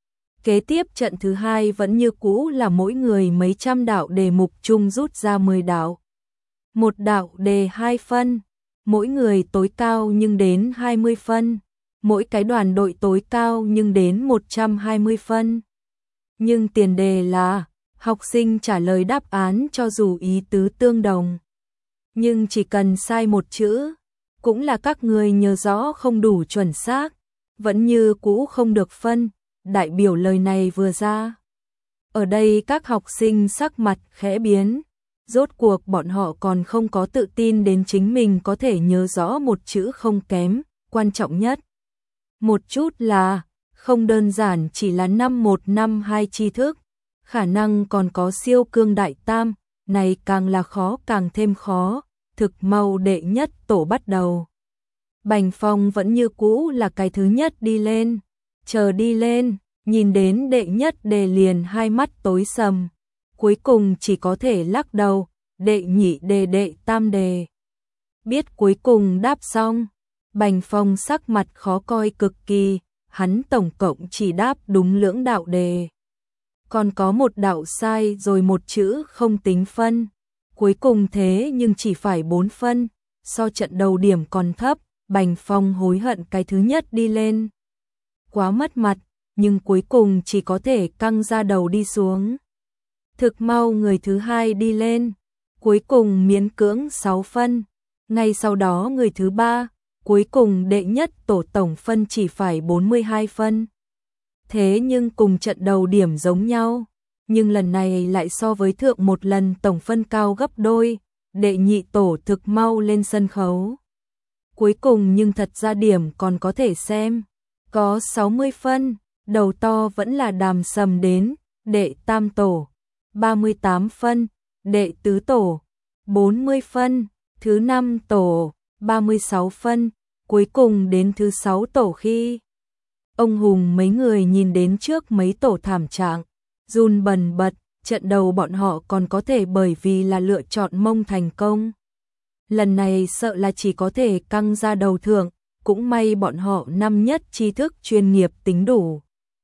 A: Kế tiếp trận thứ hai vẫn như cũ là mỗi người mấy trăm đạo đề mục chung rút ra mười đạo. Một đạo đề hai phân, mỗi người tối cao nhưng đến hai mươi phân, mỗi cái đoàn đội tối cao nhưng đến một trăm hai mươi phân. Nhưng tiền đề là, học sinh trả lời đáp án cho dù ý tứ tương đồng. Nhưng chỉ cần sai một chữ, cũng là các người nhớ rõ không đủ chuẩn xác, vẫn như cũ không được phân. Đại biểu lời này vừa ra. Ở đây các học sinh sắc mặt khẽ biến, rốt cuộc bọn họ còn không có tự tin đến chính mình có thể nhớ rõ một chữ không kém, quan trọng nhất. Một chút là, không đơn giản chỉ là năm một năm hai tri thức, khả năng còn có siêu cương đại tam, này càng là khó càng thêm khó, thực mau đệ nhất tổ bắt đầu. Bành Phong vẫn như cũ là cái thứ nhất đi lên. Chờ đi lên, nhìn đến đệ nhất đề liền hai mắt tối sầm, cuối cùng chỉ có thể lắc đầu, đệ nhị đề đệ tam đề. Biết cuối cùng đáp xong, Bành Phong sắc mặt khó coi cực kỳ, hắn tổng cộng chỉ đáp đúng lưỡng đạo đề. Còn có một đạo sai rồi một chữ không tính phân, cuối cùng thế nhưng chỉ phải bốn phân, so trận đầu điểm còn thấp, Bành Phong hối hận cái thứ nhất đi lên. Quá mất mặt, nhưng cuối cùng chỉ có thể căng ra đầu đi xuống. Thực mau người thứ hai đi lên, cuối cùng miễn cưỡng sáu phân. Ngay sau đó người thứ ba, cuối cùng đệ nhất tổ tổng phân chỉ phải bốn mươi hai phân. Thế nhưng cùng trận đầu điểm giống nhau, nhưng lần này lại so với thượng một lần tổng phân cao gấp đôi, đệ nhị tổ thực mau lên sân khấu. Cuối cùng nhưng thật ra điểm còn có thể xem. Có sáu mươi phân, đầu to vẫn là đàm sầm đến, đệ tam tổ, ba mươi tám phân, đệ tứ tổ, bốn mươi phân, thứ năm tổ, ba mươi sáu phân, cuối cùng đến thứ sáu tổ khi. Ông Hùng mấy người nhìn đến trước mấy tổ thảm trạng, run bần bật, trận đầu bọn họ còn có thể bởi vì là lựa chọn mông thành công. Lần này sợ là chỉ có thể căng ra đầu thượng. Cũng may bọn họ năm nhất tri thức chuyên nghiệp tính đủ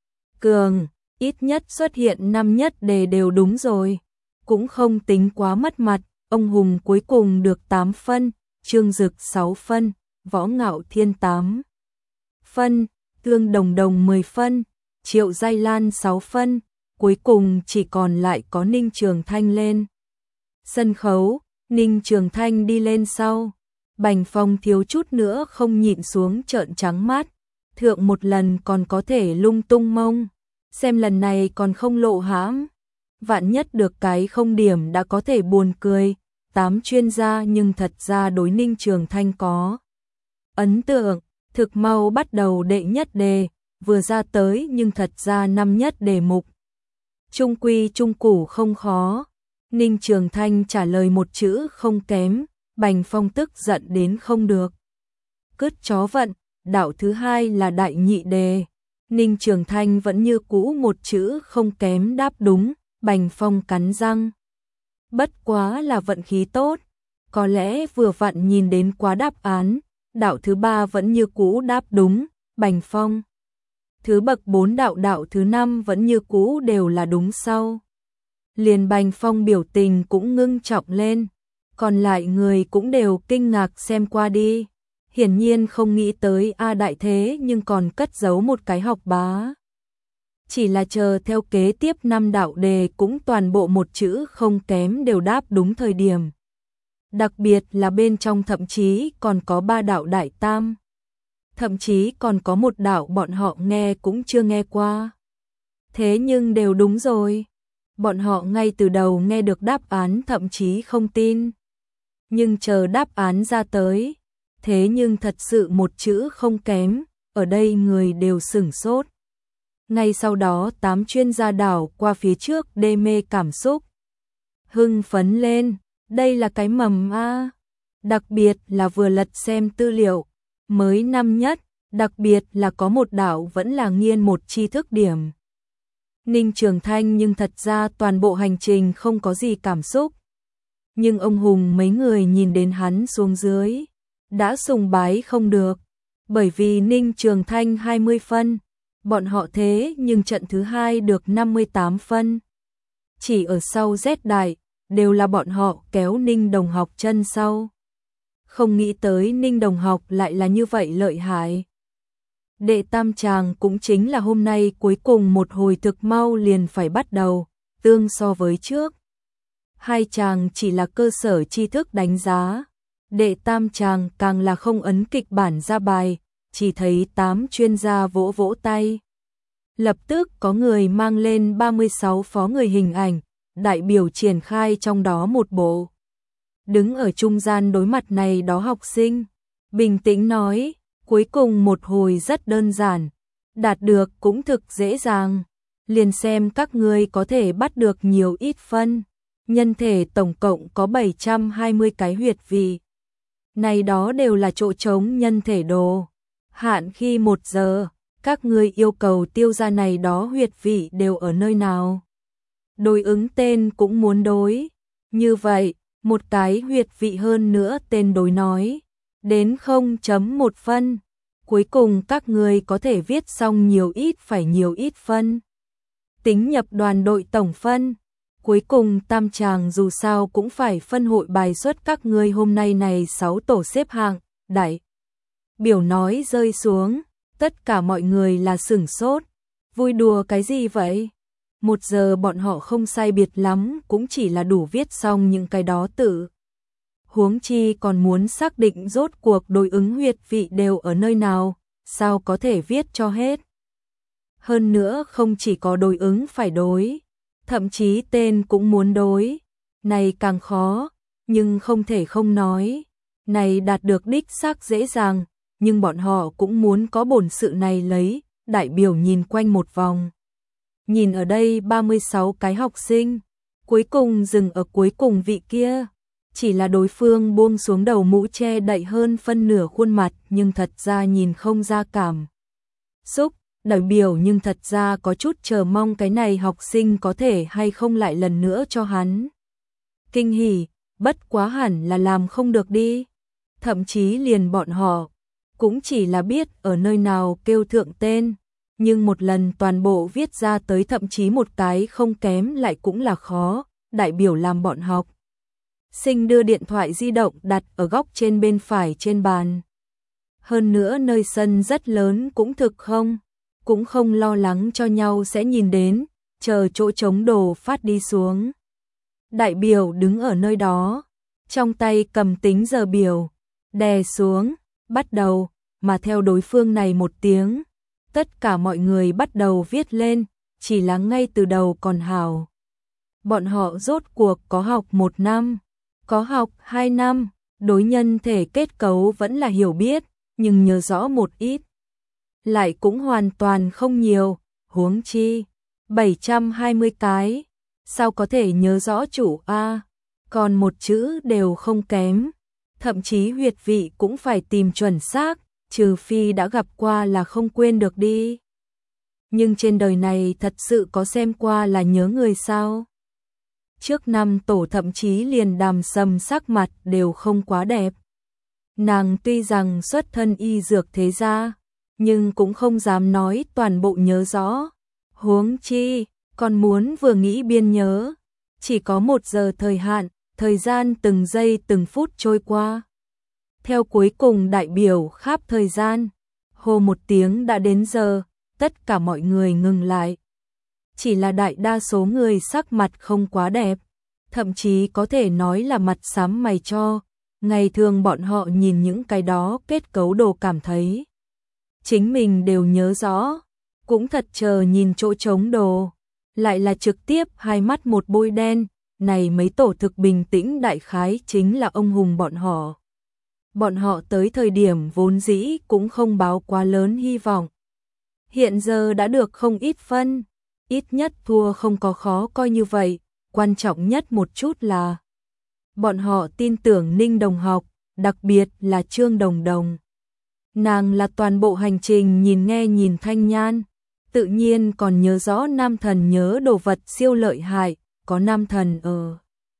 A: cường, ít nhất xuất hiện năm nhất đề đều đúng rồi, cũng không tính quá mất mặt, Ông Hùng cuối cùng được tám phân, Trương Dực sáu phân, Võ Ngạo Thiên tám phân, Tương Đồng Đồng mười phân, Triệu Giai Lan sáu phân, cuối cùng chỉ còn lại có Ninh Trường Thanh lên sân khấu. Ninh Trường Thanh đi lên sau, Bành Phong thiếu chút nữa không nhịn xuống trợn trắng mắt, thượng một lần còn có thể lung tung mông, xem lần này còn không lộ hãm, vạn nhất được cái không điểm đã có thể buồn cười. Tám chuyên gia nhưng thật ra đối Ninh Trường Thanh có ấn tượng, thực mau bắt đầu đệ nhất đề, vừa ra tới nhưng thật ra năm nhất đề mục. Trung quy trung củ không khó, Ninh Trường Thanh trả lời một chữ không kém, Bành Phong tức giận đến không được. Cứt chó vận, đạo thứ hai là đại nhị đề, Ninh Trường Thanh vẫn như cũ một chữ không kém đáp đúng, Bành Phong cắn răng. Bất quá là vận khí tốt, có lẽ vừa vặn nhìn đến quá đáp án, đạo thứ ba vẫn như cũ đáp đúng, Bành Phong. Thứ bậc bốn đạo đạo thứ năm vẫn như cũ đều là đúng sau. Liền Bành Phong biểu tình cũng ngưng trọng lên, còn lại người cũng đều kinh ngạc xem qua đi. Hiển nhiên không nghĩ tới A đại thế nhưng còn cất giấu một cái học bá. Chỉ là chờ theo kế tiếp năm đạo đề cũng toàn bộ một chữ không kém đều đáp đúng thời điểm. Đặc biệt là bên trong thậm chí còn có ba đạo đại tam. Thậm chí còn có một đạo bọn họ nghe cũng chưa nghe qua. Thế nhưng đều đúng rồi. Bọn họ ngay từ đầu nghe được đáp án thậm chí không tin. Nhưng chờ đáp án ra tới. Thế nhưng thật sự một chữ không kém, ở đây người đều sửng sốt. Ngay sau đó tám chuyên gia đảo qua phía trước đê mê cảm xúc. Hưng phấn lên, đây là cái mầm a. Đặc biệt là vừa lật xem tư liệu, mới năm nhất, đặc biệt là có một đảo vẫn là nghiên một tri thức điểm. Ninh Trường Thanh nhưng thật ra toàn bộ hành trình không có gì cảm xúc. Nhưng ông Hùng mấy người nhìn đến hắn xuống dưới, đã sùng bái không được, bởi vì Ninh Trường Thanh hai mươi phân, bọn họ thế nhưng trận thứ hai được năm mươi tám phân. Chỉ ở sau Z đại, đều là bọn họ kéo Ninh Đồng Học chân sau. Không nghĩ tới Ninh Đồng Học lại là như vậy lợi hại. Đệ tam tràng cũng chính là hôm nay cuối cùng một hồi thực mau liền phải bắt đầu, tương so với trước. Hai tràng chỉ là cơ sở tri thức đánh giá. Đệ tam tràng càng là không ấn kịch bản ra bài, chỉ thấy tám chuyên gia vỗ vỗ tay. Lập tức có người mang lên ba mươi sáu phó người hình ảnh, đại biểu triển khai trong đó một bộ. Đứng ở trung gian đối mặt này đó học sinh, bình tĩnh nói, cuối cùng một hồi rất đơn giản, đạt được cũng thực dễ dàng, liền xem các ngươi có thể bắt được nhiều ít phân. Nhân thể tổng cộng có bảy trăm hai mươi cái huyệt vị. Này đó đều là chỗ trống nhân thể đồ. Hạn khi một giờ, các ngươi yêu cầu tiêu ra này đó huyệt vị đều ở nơi nào. Đối ứng tên cũng muốn đối. Như vậy, một cái huyệt vị hơn nữa tên đối nói. Đến không chấm một phân. Cuối cùng các ngươi có thể viết xong nhiều ít phải nhiều ít phân. Tính nhập đoàn đội tổng phân. Cuối cùng tam tràng dù sao cũng phải phân hội bài xuất các ngươi hôm nay này sáu tổ xếp hạng, đại. Biểu nói rơi xuống, tất cả mọi người là sửng sốt, vui đùa cái gì vậy? Một giờ bọn họ không sai biệt lắm cũng chỉ là đủ viết xong những cái đó tự. Huống chi còn muốn xác định rốt cuộc đối ứng huyệt vị đều ở nơi nào, sao có thể viết cho hết. Hơn nữa không chỉ có đối ứng phải đối. Thậm chí tên cũng muốn đối, này càng khó, nhưng không thể không nói, này đạt được đích xác dễ dàng, nhưng bọn họ cũng muốn có bổn sự này lấy, đại biểu nhìn quanh một vòng. Nhìn ở đây ba mươi sáu cái học sinh, cuối cùng dừng ở cuối cùng vị kia, chỉ là đối phương buông xuống đầu mũ che đậy hơn phân nửa khuôn mặt nhưng thật ra nhìn không ra cảm xúc. Đại biểu nhưng thật ra có chút chờ mong cái này học sinh có thể hay không lại lần nữa cho hắn. Kinh hỉ, bất quá hẳn là làm không được đi. Thậm chí liền bọn họ, cũng chỉ là biết ở nơi nào kêu thượng tên, nhưng một lần toàn bộ viết ra tới thậm chí một cái không kém lại cũng là khó, đại biểu làm bọn học. Sinh đưa điện thoại di động đặt ở góc trên bên phải trên bàn. Hơn nữa nơi sân rất lớn cũng thực không, cũng không lo lắng cho nhau sẽ nhìn đến, chờ chỗ trống đồ phát đi xuống. Đại biểu đứng ở nơi đó, trong tay cầm tính giờ biểu, đè xuống, bắt đầu, mà theo đối phương này một tiếng, tất cả mọi người bắt đầu viết lên, chỉ là ngay từ đầu còn hảo. Bọn họ rốt cuộc có học một năm, có học hai năm, đối nhân thể kết cấu vẫn là hiểu biết, nhưng nhớ rõ một ít. Lại cũng hoàn toàn không nhiều, huống chi, bảy trăm hai mươi cái, sao có thể nhớ rõ chủ A, còn một chữ đều không kém, thậm chí huyệt vị cũng phải tìm chuẩn xác, trừ phi đã gặp qua là không quên được đi. Nhưng trên đời này thật sự có xem qua là nhớ người sao? Trước năm tổ thậm chí liền Đàm Sâm sắc mặt đều không quá đẹp. Nàng tuy rằng xuất thân y dược thế gia, nhưng cũng không dám nói toàn bộ nhớ rõ. Huống chi, còn muốn vừa nghĩ biên nhớ. Chỉ có một giờ thời hạn, thời gian từng giây từng phút trôi qua. Theo cuối cùng đại biểu kháp thời gian, hô một tiếng đã đến giờ, tất cả mọi người ngừng lại. Chỉ là đại đa số người sắc mặt không quá đẹp, thậm chí có thể nói là mặt xám mày cho. Ngày thường bọn họ nhìn những cái đó kết cấu đồ cảm thấy chính mình đều nhớ rõ, cũng thật chờ nhìn chỗ trống đồ, lại là trực tiếp hai mắt một bôi đen, này mấy tổ thực bình tĩnh đại khái chính là ông Hùng bọn họ. Bọn họ tới thời điểm vốn dĩ cũng không báo quá lớn hy vọng. Hiện giờ đã được không ít phân, ít nhất thua không có khó coi như vậy, quan trọng nhất một chút là bọn họ tin tưởng Ninh đồng học, đặc biệt là Trương Đồng Đồng. Nàng là toàn bộ hành trình nhìn nghe nhìn thanh nhan, tự nhiên còn nhớ rõ nam thần nhớ đồ vật siêu lợi hại, có nam thần ở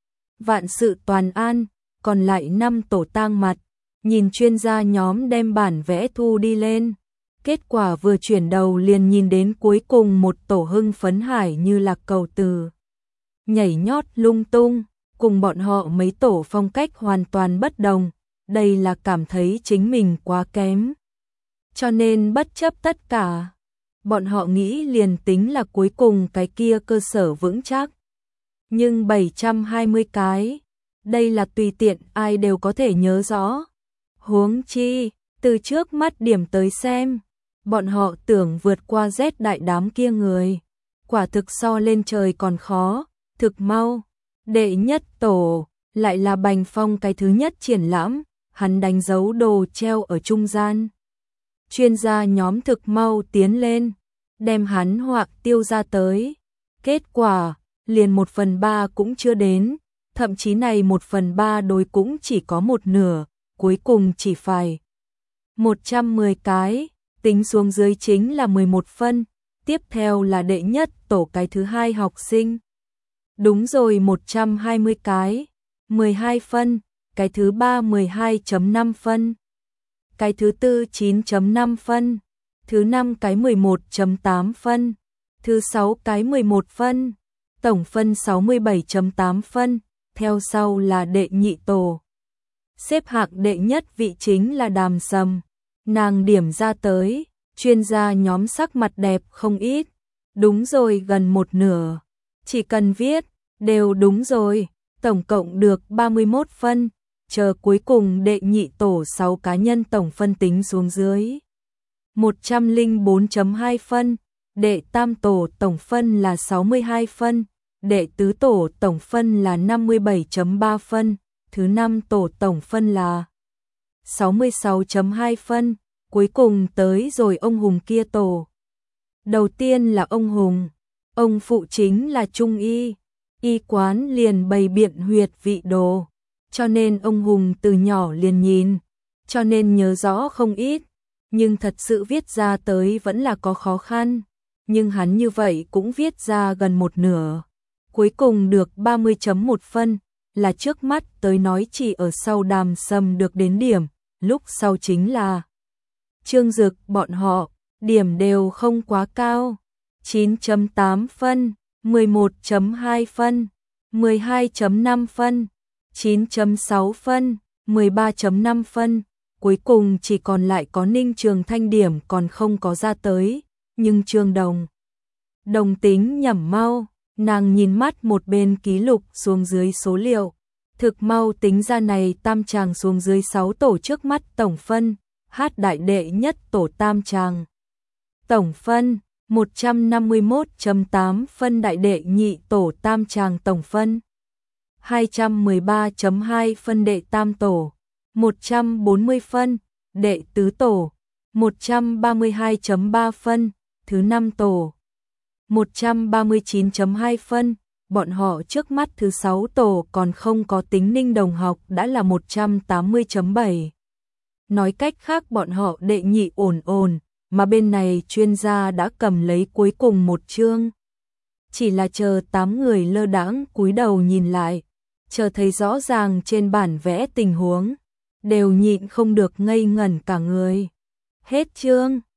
A: vạn sự toàn an, còn lại năm tổ tang mặt, nhìn chuyên gia nhóm đem bản vẽ thu đi lên. Kết quả vừa chuyển đầu liền nhìn đến cuối cùng một tổ hưng phấn hải như là cầu từ. Nhảy nhót lung tung, cùng bọn họ mấy tổ phong cách hoàn toàn bất đồng, đây là cảm thấy chính mình quá kém. Cho nên bất chấp tất cả, bọn họ nghĩ liền tính là cuối cùng cái kia cơ sở vững chắc. Nhưng bảy trăm hai mươi cái, đây là tùy tiện ai đều có thể nhớ rõ. Huống chi, từ trước mắt điểm tới xem, bọn họ tưởng vượt qua rét đại đám kia người. Quả thực so lên trời còn khó, thực mau. Đệ nhất tổ, lại là Bành Phong cái thứ nhất triển lãm, hắn đánh dấu đồ treo ở trung gian. Chuyên gia nhóm thực mau tiến lên, đem hắn hoặc tiêu ra tới. Kết quả, liền một phần ba cũng chưa đến, thậm chí này một phần ba đối cũng chỉ có một nửa, cuối cùng chỉ phải một trăm mười cái, tính xuống dưới chính là mười một phân, tiếp theo là đệ nhất tổ cái thứ hai học sinh. Đúng rồi một trăm hai mươi cái, mười hai phân, cái thứ ba mười hai phẩy năm phân, cái thứ tư chín phẩy năm phân, thứ năm cái mười một phẩy tám phân, thứ sáu cái mười một phân, tổng phân sáu mươi bảy phẩy tám phân, theo sau là đệ nhị tổ. Xếp hạng đệ nhất vị chính là Đàm Sâm, nàng điểm ra tới, chuyên gia nhóm sắc mặt đẹp không ít, đúng rồi gần một nửa, chỉ cần viết, đều đúng rồi, tổng cộng được ba mươi mốt phân, chờ cuối cùng đệ nhị tổ sáu cá nhân tổng phân tính xuống dưới. một trăm lẻ bốn phẩy hai phân, đệ tam tổ tổng phân là sáu mươi hai phân, đệ tứ tổ tổng phân là năm mươi bảy phẩy ba phân, thứ năm tổ tổng phân là sáu mươi sáu phẩy hai phân, cuối cùng tới rồi ông Hùng kia tổ. Đầu tiên là ông Hùng, ông phụ chính là Trung Y, y quán liền bày biện huyệt vị đồ, cho nên ông Hùng từ nhỏ liền nhìn, cho nên nhớ rõ không ít, nhưng thật sự viết ra tới vẫn là có khó khăn, nhưng hắn như vậy cũng viết ra gần một nửa, cuối cùng được ba mươi phẩy một phân, là trước mắt tới nói chỉ ở sau Đàm Sâm được đến điểm, lúc sau chính là Trương Dực bọn họ, điểm đều không quá cao, chín phẩy tám phân, mười một phẩy hai phân, mười hai phẩy năm phân, chín chấm sáu phân, mười ba chấm năm phân, cuối cùng chỉ còn lại có Ninh Trường Thanh điểm còn không có ra tới, nhưng Trương Đồng. Đồng tính nhẩm mau, nàng nhìn mắt một bên ký lục xuống dưới số liệu, thực mau tính ra này tam tràng xuống dưới sáu tổ trước mắt tổng phân, hát đại đệ nhất tổ tam tràng. Tổng phân, một trăm năm mươi mốt chấm tám phân đại đệ nhị tổ tam tràng tổng phân. hai trăm mười ba chấm hai phân đệ tam tổ, một trăm bốn mươi phân, đệ tứ tổ, một trăm ba mươi hai chấm ba phân, thứ năm tổ, một trăm ba mươi chín chấm hai phân, bọn họ trước mắt thứ sáu tổ còn không có tính Ninh đồng học đã là một trăm tám mươi chấm bảy. Nói cách khác bọn họ đệ nhị ổn ổn, mà bên này chuyên gia đã cầm lấy cuối cùng một chương. Chỉ là chờ tám người lơ đãng cúi đầu nhìn lại, chờ thấy rõ ràng trên bản vẽ tình huống, đều nhịn không được ngây ngẩn cả người. Hết chương.